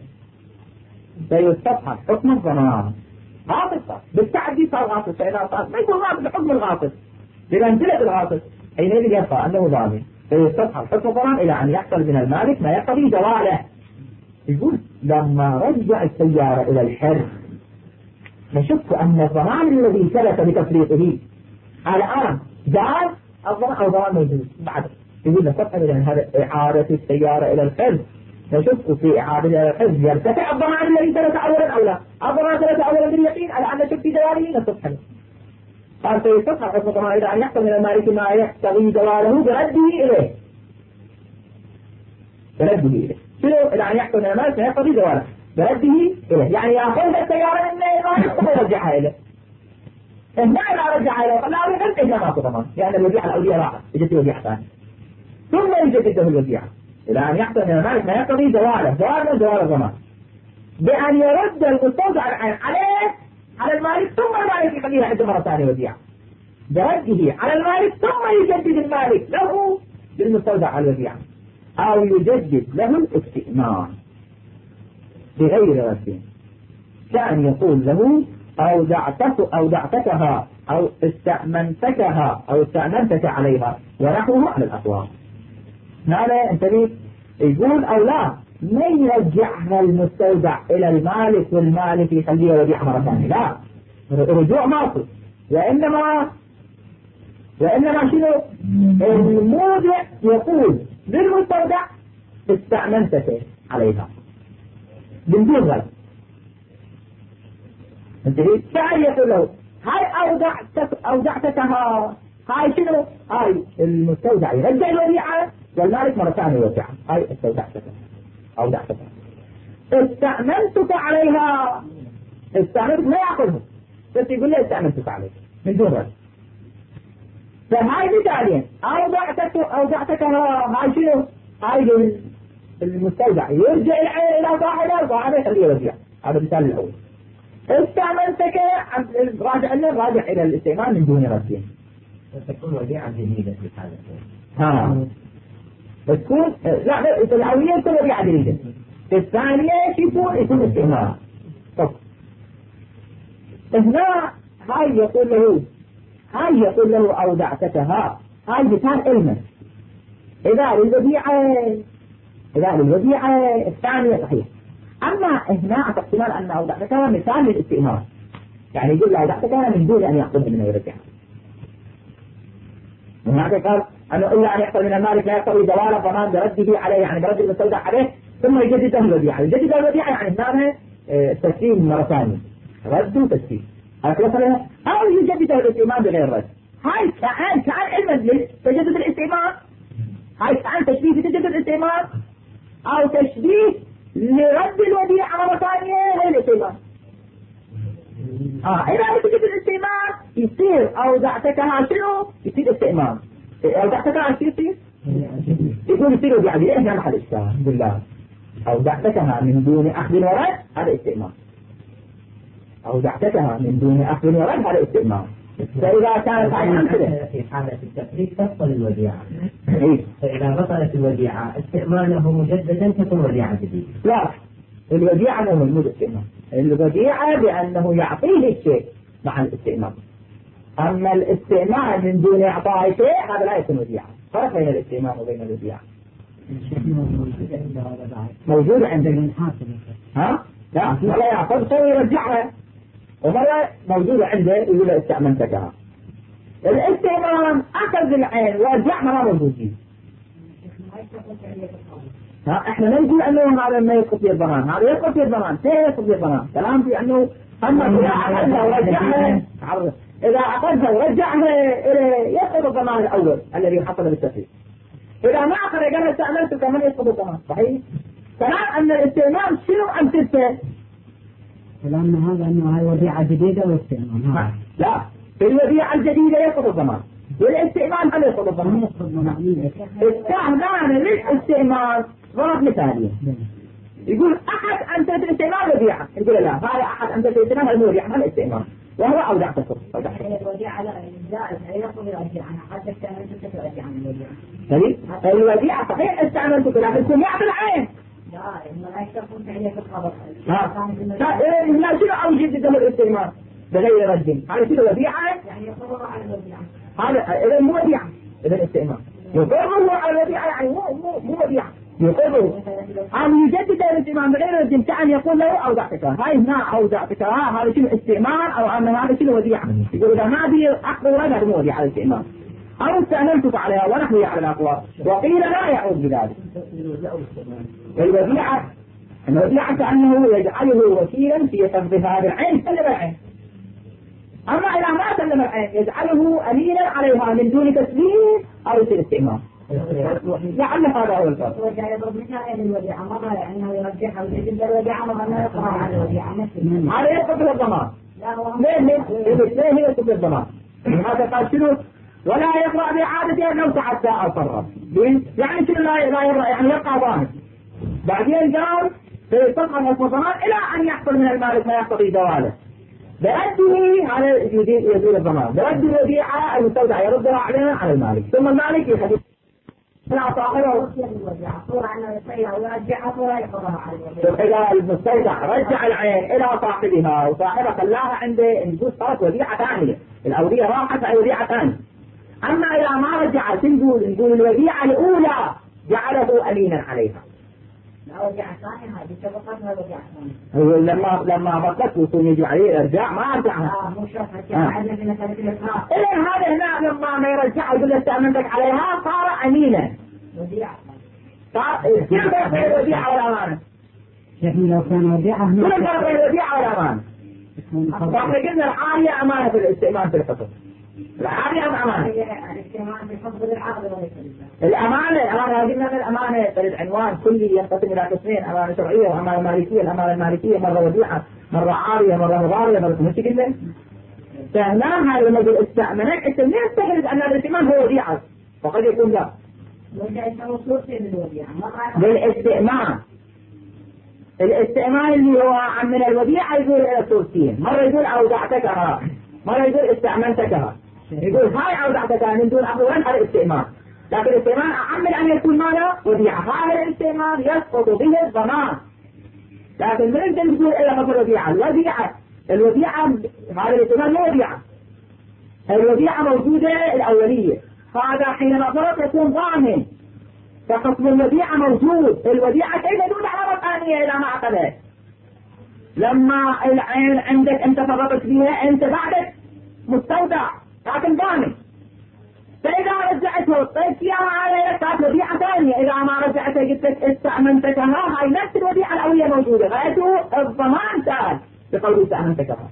فيستبحث حكم الضمان. غاصب صار بالتعدي صار غاصب، فإذا صار ما يكون غاصب بحكم الغاصب بمنزلة الغاصب حينئذ يبقى أنه ظالم، فيستبحث حكم الضمان إلى أن يحصل من المالك ما يقتضي زواله. يقول لما رجع السيارة إلى الحرز نشك أن الضمان الذي ثبت بتفريطه الآن زال الضمان أو ضمان موجود بعد. يقول نشك أن هذا إعادة السيارة إلى الحرز نشك في إعادة إلى الحرز يرتفع الضمان الذي ثبت أولا أو لا، الضمان ثبت أولا باليقين على أن شك في زواله نستبحث. قال فيستبحث حكم الضمان إذا أن يحصل من المالك ما يقتضي زواله برده إليه برده إليه شنو إلى أن يحصل من المالك ما يقتضي زواله برده إليه، يعني يأخذ السيارة من المالك ثم يرجعها إليه. هنا إذا رجعها إليه قال لا أريد إلا ما ضمان، لأن الوديعة الأولية راحت يجت وديعة ثانية ثم يجدده الوديعة إلى أن يحصل من المالك ما يقتضي زواله زواله زوال الضمان بأن يرد المستودع عليه على المالك ثم المالك يخليها عنده مرة ثانية وديعة برده على المالك ثم يجدد المالك له بالمستودع على الوديعة أو يجدد له الاستئمان بغير رد، كأن يقول له أودعتك أودعتكها أو استأمنتكها أو استأمنتك عليها ونحوه على الأقوال. هذا انتبه يقول أو لا ما يرجعها المستودع إلى المالك والمالك يخليها وديعة مرة ثانية، لا، رجوع ماكو، وإنما وإنما شنو؟ المودع يقول للمستودع استأمنتك عليها من دون غير. انتهي. ثاني يقول له هاي أودعتك أودعتكها، هاي شنو؟ هاي المستودع يرجع الوديعة والمالك مرة ثانية يودعها، هاي استودعتك أودعتك استأمنتك عليها. استأمنتك ما يأخذها، بس يقول لي استأمنتك عليها من دون غير. فهاي مثالين، أودعتك أودعتكها، هاي شنو؟ هاي المستودع يرجع إلى صاحبه وصاحبه يخليه يرجع. هذا المثال الأول. استعملتك راجع لنا راجع إلى الاستعمال من دون رد. تكون وديعة جديدة في الحالة. ها. تكون لا الأولية تكون وديعة جديدة. الثانية يكون يكون استعمال. طب. هنا هاي يقول له هاي يقول له أودعتكها، هاي مثال علما. إذا الوديعة إذا الوديعة الثانية صحيح. أما هنا احتمال أن أودعتكها مثال للاستئمار، يعني يقول له أودعتكها من دون أن يأخذ منه يرجعها. هناك قال أنه إلا أن يحصل من المالك لا يقتضي زوال الضمان برده عليه، يعني برد المستودع عليه ثم يجدد له الوديعة. يجدد الوديعة يعني هنا تسليم مرة ثانية، رد وتسليم. أو يجدد الاستئمار بغير رد. هاي كأن كأن علما تجدد الاستئمار، هاي كأن تشبيه تجدد الاستئمار أو تشبيه لرد الوديعة مرة ثانية هي الاستئمار. آه إذا تجدد الاستئمار يصير أودعتكها شنو؟ يصير استئمار. أودعتكها شو يصير؟ يقول يصير وديعة جديدة. إحنا محل إشكال بالله. أودعتكها من دون أخذ ورد هذا استئمار. أودعتكها من دون أخذ ورد هذا استئمار. فإذا كانت في حالة التفريق تبطل الوديعة. فإذا بطلت الوديعة استئمانه مجددا تكون وديعة جديدة. لا، الوديعة مو موجود استئمان. الوديعة بأنه يعطيه الشيء مع الاستئمان. أما الاستئمان من دون إعطاء شيء هذا لا يكون وديعة. فرق بين الاستئمان وبين الوديعة. موجود عند المحاسب. ها؟ لا، ولا يعطيه ويرجعها. ومرة موجودة عنده يقول له استأمنتكها. الاستئمان أخذ العين ورجعها ما موجودين. ها احنا ما نقول انه هذا ما يسقط في الضمان، هذا يسقط في الضمان، كيف يسقط في الضمان؟ كلام في انه اما اذا اخذها ورجعها اذا اخذها ورجعها يسقط الضمان الاول الذي حصل بالتفريق. اذا ما اخذ قال استأمنتك من يسقط الضمان، صحيح؟ كلام ان الاستئمان شنو امثلته؟ كلام هذا انه هاي وديعة جديدة واستئمان. لا، في الوديعة الجديدة يسقط الضمان. والاستئمان هل يسقط الضمان؟ استعمال للاستئمان ضرب مثالي. يقول أحد أنت الاستئمان وديعة، يقول لا هذا أحد أنت الاستئمان الوديعة ما الاستئمان، وهو أودعتكم. الوديعة لا جائز يقضي الوديعة، حتى استعملتك الوديعة من الوديعة. طيب الوديعة صحيح استعملتك لكن كن يعمل العين. لا ما يكتفون عليك الخبر. لا لا شنو أوجد له الاستئمان بغير رد؟ هذا شنو وديعة؟ يعني يقرر على الوديعة. هذا إذا مو وديعة، إذا الاستئمان يقرر على الوديعة يعني مو مو مو وديعة. يقرر أن يجدد الاستئمان بغير رد كأن يقول له أودعتك. هاي هنا أودعتك هذا شنو استئمان أو أن هذا شنو وديعة. يقول إذا ما بي أخذ ورد هذا مو وديعة الاستئمان. أو استأمنتك عليها ونحن يعلم الأقوال وقيل لا يعود بذلك. الوديعة الوديعة كأنه يجعله وكيلا في سبب هذا العين سلم العين. أما إذا ما سلم العين يجعله أمينا عليها من دون تسليم أو الاستئمان. لعل هذا هو الفرق. وجاء يضرب مثال الوديعة مرة يعني أنه يرجعها ويجدد الوديعة مرة ما يقرأ على الوديعة. هذا يسقط في الضمان. ليه ليه ليه يسقط في الضمان؟ هذا قال شنو؟ ولا يقرأ بعادته لو تعدى أو فرط. يعني شنو لا لا يقرأ يعني يبقى ضامن. بعدين قال سيستقر حكم الضمان إلى أن يحصل من المالك ما يقتضي زواله. برده على يزيل الضمان، برد الوديعة المستودع يردها علينا على المالك، ثم المالك يخلي لا صاحبه الوديعة صورة أنه يصير ويرجعها صورة يقرأها على الوديعة. إذا المستودع رجع العين إلى صاحبها وصاحبها خلاها عنده نقول صارت وديعة ثانية، الأودية راحت على وديعة ثانية. أما إذا ما رجعت نقول نقول الوديعة الأولى جعله أمينا عليها. الوديعة الثانية هذه سبقتنا الوديعة الثانية. لما لما بطلت ويكون يجي عليه ارجع ما ارجعها. اه مو شرط عندنا في مسألة الإقرار. إذا هذا هنا لما ما يرجع يقول استأمنتك عليها صار أمينا. وديعة. صار كيف فرق بين الوديعة والأمانة؟ لكن لو كان وديعة شنو الفرق بين الوديعة والأمانة؟ احنا قلنا العالية أمانة في الاستئمان في الحفظ. العالية أمانة. الاستئمان في الحفظ للعقد وليس للبيع. الأمانة الأمانة قلنا الأمانة تريد عنوان كلي ينقسم إلى قسمين، أمانة شرعية وأمانة مالكية. الأمانة المالكية مرة وديعة مرة عارية مرة مضارية مرة مش قلنا؟ فهنا لما يقول استأمنك أنت لا تستغرب أن الائتمان هو وديعة وقد يكون لا. بالاستئمان الاستئمان اللي هو من الوديعة يقول إلى صورتين، مرة يقول أودعتكها مرة يقول استأمنتكها. يقول هاي أودعتكها من دون أخوان على الاستئمان، لكن الاستئمان أعم من أن يكون ماذا؟ وديعة. هذا الاستئمان يسقط به الضمان، لكن من أنت تقول إلا مثل الوديعة. الوديعة الوديعة هذا الاستئمان مو وديعة. الوديعة موجودة الأولية، هذا حينما فرق يكون ضامن، فقسم الوديعة موجود. الوديعة كيف تدل على ثانية إذا ما عقدت؟ لما العين عندك أنت فرقت فيها أنت بعدك مستودع لكن ضامن، فإذا رجعته طيب فيها على كانت وديعة ثانية. إذا ما رجعتها قلت لك استأمنتكها، هاي نفس الوديعة الأولية موجودة، غايته الضمان سهل بقول استأمنتكها.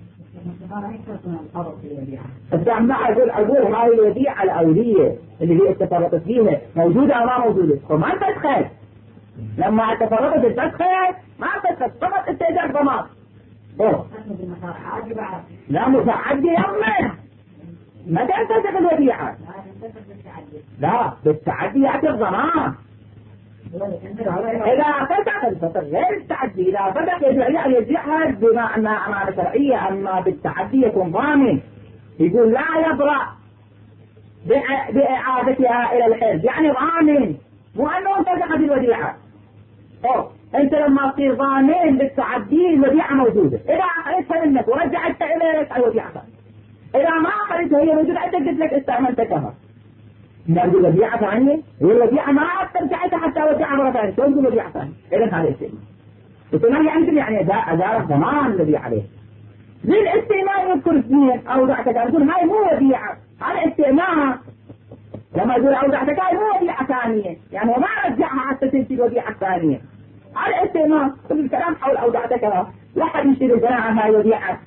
استعمل أقول أقول هاي الوديعة الأولية اللي هي تفرقت فيها موجودة أو ما موجودة، وما تدخل. لما تفرقت التدخل ما تدخل، فقط استئجار ضمان. أوه لا متعدي يومه ما تنتسك الوديعة. لا بالتعدي يأتي الضمان. إذا فتح الفتح غير التعدي، إذا فتح يجعل يجعها بما أنها أمانة شرعية، أما بالتعدي يكون ضامن. يقول لا يبرأ بإعادتها إلى الحرز، يعني ضامن، مو أنه انتزعت الوديعة. أوه أنت لما تصير ضامن بالتعدي الوديعة موجودة، إذا أخذتها منك ورجعتها إليك الوديعة ثانية. إذا ما أخذتها هي موجودة أنت قلت لك استعملتكها، نقول الوديعة ثانية، والوديعة ما ترجعتها حتى وديعة مرة ثانية، شو نقول وديعة ثانية؟ إذا هذا استئمان. الاستئمان يعني يعني أدار الضمان الذي عليه. زي الاستئمان يذكر اثنين أودعتك، نقول هاي مو وديعة، هذا استئمان. لما يقول أودعتك هاي مو وديعة ثانية، يعني ما رجعها حتى تنتهي الوديعة الثانية. هذا استئمان. كل الكلام حول أودعتك لا حد يشتري الجماعة هاي وديعة.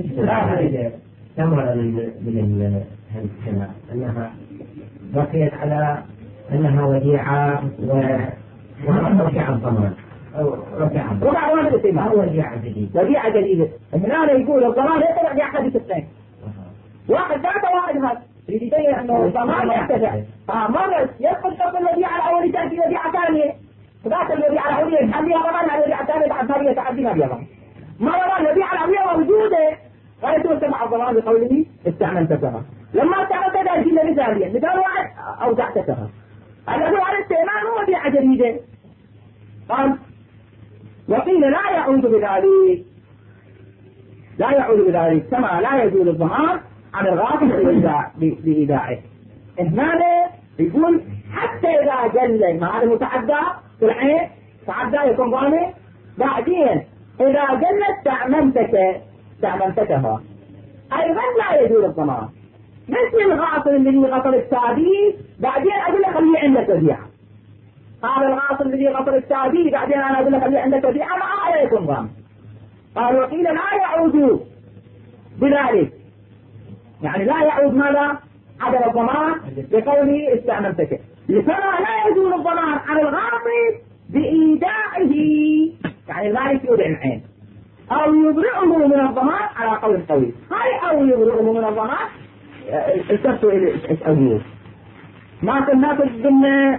ثمرة من الكلام أنها بقيت على أنها وديعة ورفع الضمان أو رفع رفع ضمان الاستئمان أو وديعة جديدة. وديعة جديدة. هنا يقول الضمان يتبع بأحد الاثنين، واحد ذاته واحد هذا يريد يبين أنه الضمان يتبع. مرة يدخل شرط الوديعة الأولية تأتي وديعة ثانية، ذات الوديعة الأولية يتحديها ضمان على الوديعة الثانية بعد ثانية يتعديها بها ضمان. مرة الوديعة الأولية موجودة غير تتبع الضمان بقوله استعملتكها. لما استعملتكها يجينا مثاليا، مثال واحد أودعتكها. الأول على الاستئمان هو وديعة جديدة. قال وقيل لا يعود بذلك، لا يعود بذلك كما لا يجوز الضمان عن الغافل بإيداعه. هنا يقول حتى إذا جل مع هذا المتعدى في العين تعدى يكون ضامن، بعدين إذا جل استعملتك استعملتكها أيضا لا يجوز الضمان. مثل الغاصب الذي غصب التعدي بعدين أقول لك خليه عندك وديعة. هذا الغاصب الذي غصب التعدي بعدين أنا أقول لك خليه عندك وديعة ما يكون ضامن. قال وقيل لا يعود بذلك، يعني لا يعود ماذا؟ عدم الضمان بقوله استعملتك، لكما لا يجوز الضمان على الغاصب بإيداعه، يعني المالك يودع العين أو يبرئه من الضمان على قول الطويل. هاي أو يبرئه من الضمان التفتوا إلى اسألوه. ما كنا قلنا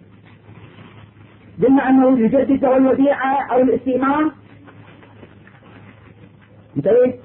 قلنا أنه يجدد الوديعة أو الاستئمان انتبه.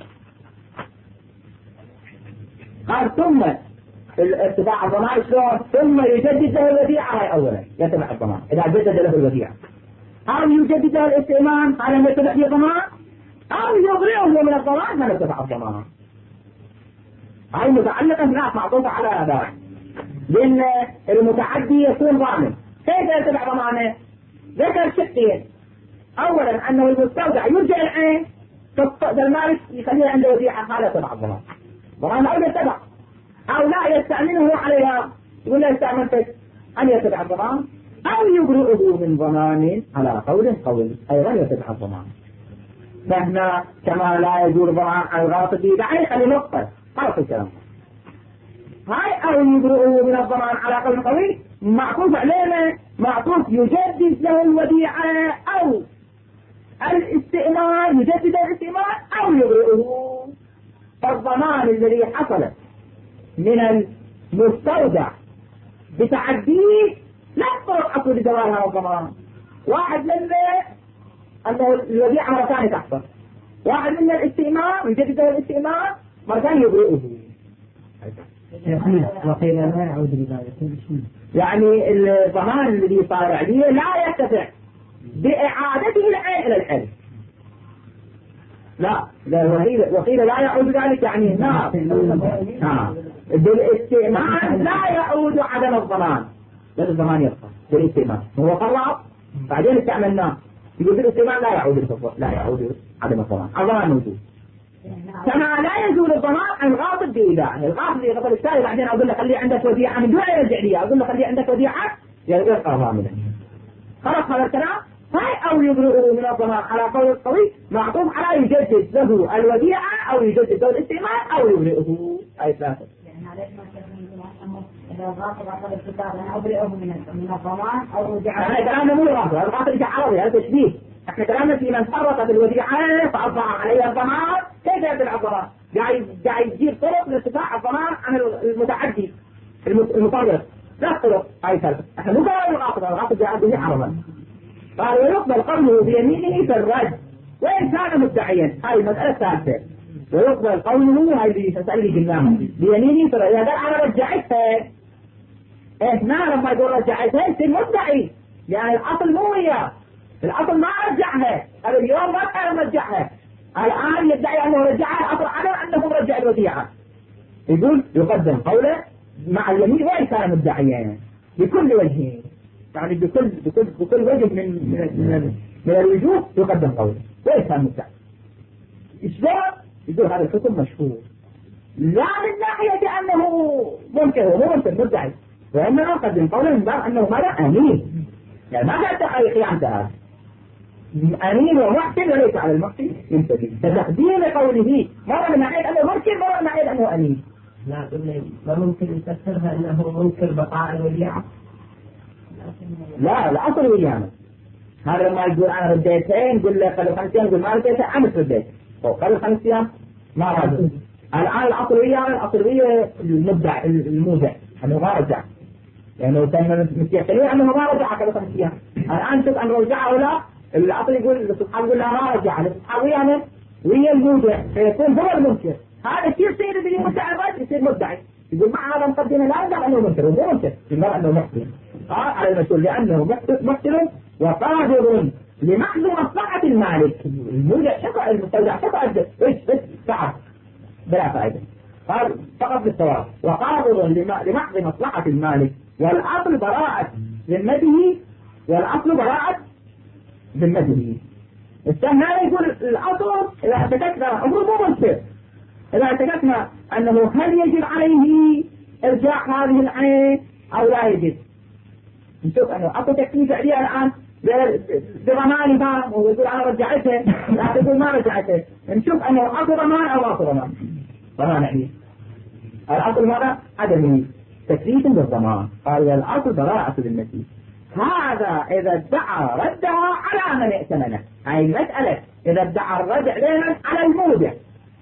قال ثم ارتفاع الضمان شلون؟ ثم يجدد له الوديعة هاي أولا يتبع الضمان إذا جدد له الوديعة، أو يجدد له الاستئمان على يتبع فيه الضمان، أو يبرئه من الضمان فلا يتبع الضمان. هاي متعلقة هناك معطوفة على هذا، لأن المتعدي يكون ضامن. كيف يتبع ضمانه؟ ذكر شقين، أولا أنه المستودع يرجع العين، المالك يخليها عنده وديعة هذا تبع الضمان، ضمان أو يتبع أو لا يستأمنه عليها، يقول له استأمنتك أن يتبع الضمان، أو يبرئه من ضمان على قول قول أيضا يتبع الضمان. فهنا كما لا يجوز الضمان على الغاصب بعين خلي نقطة خلص الكلام هاي، أو يبرئه من الضمان على قول قوي معطوف علينا، معطوف يجدد له الوديعة أو الاستئمان، يجدد الاستئمان أو يبرئه. فالضمان الذي حصل من المستودع بتعديه لا تطرق أصل لزوال هذا الضمان. واحد من أنه الوديعة مرة ثانية تحصل، واحد من الاستئمان يجدد له الاستئمان مرة ثانية يبرئه. وقيل لا يعود لذلك، يعني الضمان الذي صار عليه لا يرتفع بإعادته العين إلى الحل. لا وقيل, وقيل لا يعود ذلك يعني نعم نعم بالاستئمان لا يعود عدم الضمان، لأن الضمان يبقى بالاستئمان هو طلع بعدين استعملناه، يقول بالاستئمان لا يعود لا يعود عدم الضمان، الضمان موجود. كما لا يزول الضمان عن الغاصب بإيداعه، الغاصب يغفل السائل بعدين أقول له خلي عندك وديعة من دون يرجع لي، أقول له خلي عندك وديعة يبقى ضامنا. خلاص هذا الكلام. هاي أو يبرئه من الضمان على قول القوي معطوف على يجدد له الوديعة أو يجدد له الاستئمان أو يبرئه. أي ثلاثة. يعني عليك ما تفهم أنه إذا الغاصب أخذ الكتاب أنا أبرئه من من الضمان أو يرجع. هذا كلامنا مو غاصب، هذا غاصب إجا عربي، هذا تشبيه. احنا كلامنا في من فرط الوديعة فأضع عليها الضمان، كيف يرجع الضمان؟ قاعد قاعد يجيب طرق لارتفاع الضمان عن المتعدي المطلق، لا طرق. هاي ثلاثة. احنا مو قالوا الغاصب، الغاصب قاعد به عربا. قال ويقبل قوله بيمينه في الرد وإن كان مدعيا، هاي المسألة الثالثة. ويقبل قوله هاي اللي تسأل لي قلناها بيمينه في الرد، إذا قال أنا رجعتها هنا لما يقول رجعتها يصير مدعي، يعني الأصل مو وياه، الأصل ما رجعها، هذا اليوم ما كان مرجعها، الآن يدعي أنه رجعها، الأصل على أنه رجع الوديعة. يقول يقدم قوله مع اليمين وإن كان مدعيا بكل وجه، يعني بكل بكل بكل وجه من من من, من الوجوه يقدم قوله وإن كان مدعي. إشباه يقول هذا الحكم مشهور، لا من ناحية أنه ممكن هو ممكن مدعي، وإنما يقدم قوله من باب أنه ماذا أمين، يعني ما قال تحقيق خيانة هذا أمين ومحسن وليس على المحسن ينتبه. فتقديم قوله مرة من ناحية أنه ممكن مرة من ناحية أنه أمين. لا قلنا ما ممكن يفسرها أنه منكر بقاء الوديعة. لا الأصل ويانا هذا لما يقول أنا رديتين قل له قبل خمس أيام يقول ما رديتين أمس رديت قبل خمس أيام ما رجع. الآن الأصل ويانا الأصل ويا المدع المودع أنه ما رجع، يعني لو كان مستيقظين أنه ما رجع قبل خمس أيام. الآن شوف أن رجع ولا الأصل يقول الصحابي يقول لا ما رجع، الصحابي يعني ويا المودع فيكون هو المنكر. هذا الشيء يصير اللي مدعي الرجل يصير مدعي، يقول مع هذا مقدمة لا يدعي أنه منكر وهو منكر يقول أنه محسن على المسؤول لأنه محسن وقادر لمحض مصلحة المالك. المودع شفع المستودع شفع ايش بس تعب بلا فائدة، قال فقط بالثواب. وقادر لمحض مصلحة المالك والأصل براءة ذمته، والأصل براءة ذمته. السهل يقول الأصل إذا اعتقدنا أمر مو منكر، إذا اعتقدنا أنه هل يجب عليه إرجاع هذه العين أو لا يجب. نشوف أنه أكو تكليف عليها الآن بضمان فهم ويقول أنا رجعتها لا تقول ما رجعتها. نشوف أنه أكو ضمان أو أكو ضمان. ضمان عليه الأصل ماذا؟ عدم تكليف بالضمان. قال الأصل براءة ذمته. هذا إذا ادعى ردها على من ائتمنه، هاي المسألة إذا ادعى الرجع دائما على المودع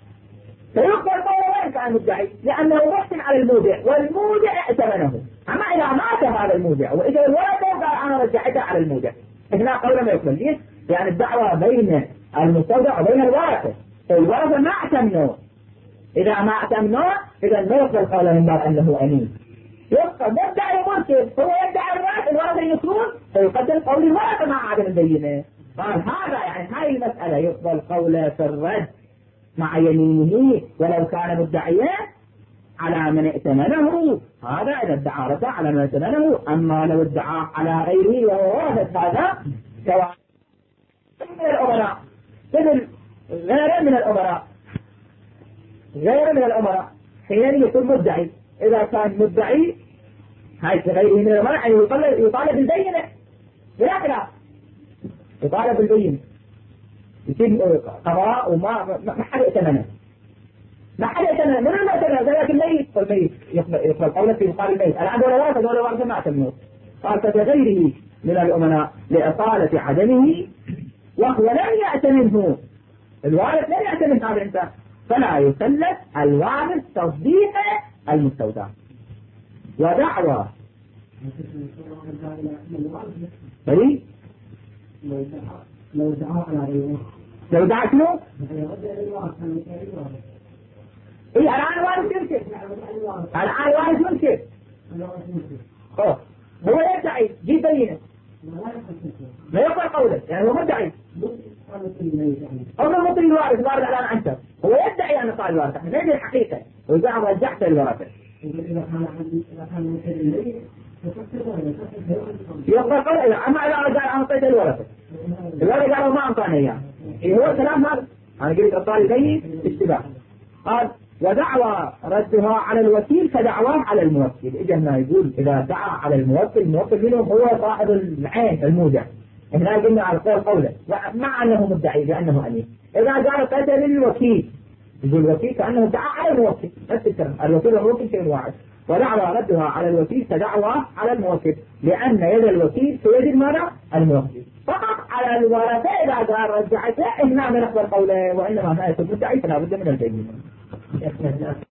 فيقبل قوله وإن كان مدعي لأنه محسن على المودع والمودع ائتمنه. أما إذا مات هذا المودع وإذا الولد قال أنا رجعتها على المودع هنا قوله ما يقبل. ليش؟ يعني الدعوة بين المستودع وبين الورثة، الورثة ما اعتمنوا، إذا ما اعتمنوا إذا ما يقبل قوله من باب أنه أمين. يبقى مدعي منكر هو يدعي الورثة الورثة ينكرون فيقدم قول الورثة مع عدم البينة. قال هذا يعني هاي المسألة يقبل قوله في الرد مع يمينه ولو كان مدعيا على من ائتمنه. هذا إذا ادعى رجع على من ائتمنه. أما لو ادعى على غيره وهو ورثة هذا سواء من الأمراء مثل غير من الأمراء غير من الأمراء حين يكون مدعي. إذا كان مدعي هاي غيره من الأمراء يعني يطالب بالبينة بلا خلاف، يطالب بالبينة يصير قضاء وما ما حد يأتمنه ما حد يأتمنه من المأتمنه ذلك الميت والميت يقبل قوله في مقابل الميت العبد ولا وارث ولا وارث ما أتمنه. قال فكغيره من الأمناء لإطالة عدمه وهو لم يأتمنه، الوارث لم يأتمن هذا الإنسان فلا يسلس الوارث تصديق المستودع. ودعوى بريء لو دعا على لو دعا شنو؟ اي الآن الوارث يمكن الآن الوارث يمكن أوه. هو يدعي جيب بينه لا يقبل قوله يعني هو مدعي أو من مطلق الوارث الوارث الآن عنده هو يدعي أن قال الوارث احنا نجد الحقيقة وإذا رجعت الورثة يقبل قوله أما إذا رجع أعطيت الورثة الورثة قالوا ما أعطاني إياه إيه هو كلام هذا أنا قلت أطالب به اشتباه. قال ودعوى ردها على الوكيل كدعواه على الموكل. إذا ما يقول إذا دعا على الموكل الموكل منهم هو صاحب العين المودع احنا قلنا على قول قوله مع أنه مدعي بأنه أمين. إذا قال قتل الوكيل يقول الوكيل كأنه دعا على الموكل نفس الكلام الوكيل والموكل شيء واحد. ودعوى ردها على الوكيل كدعوى على الموكل لأن يد الوكيل في يد المرأة الموكل فقط على الورثة. إذا قال رجعته إحنا نقبل قوله وإنما هذا المدعي فلا بد من البينة.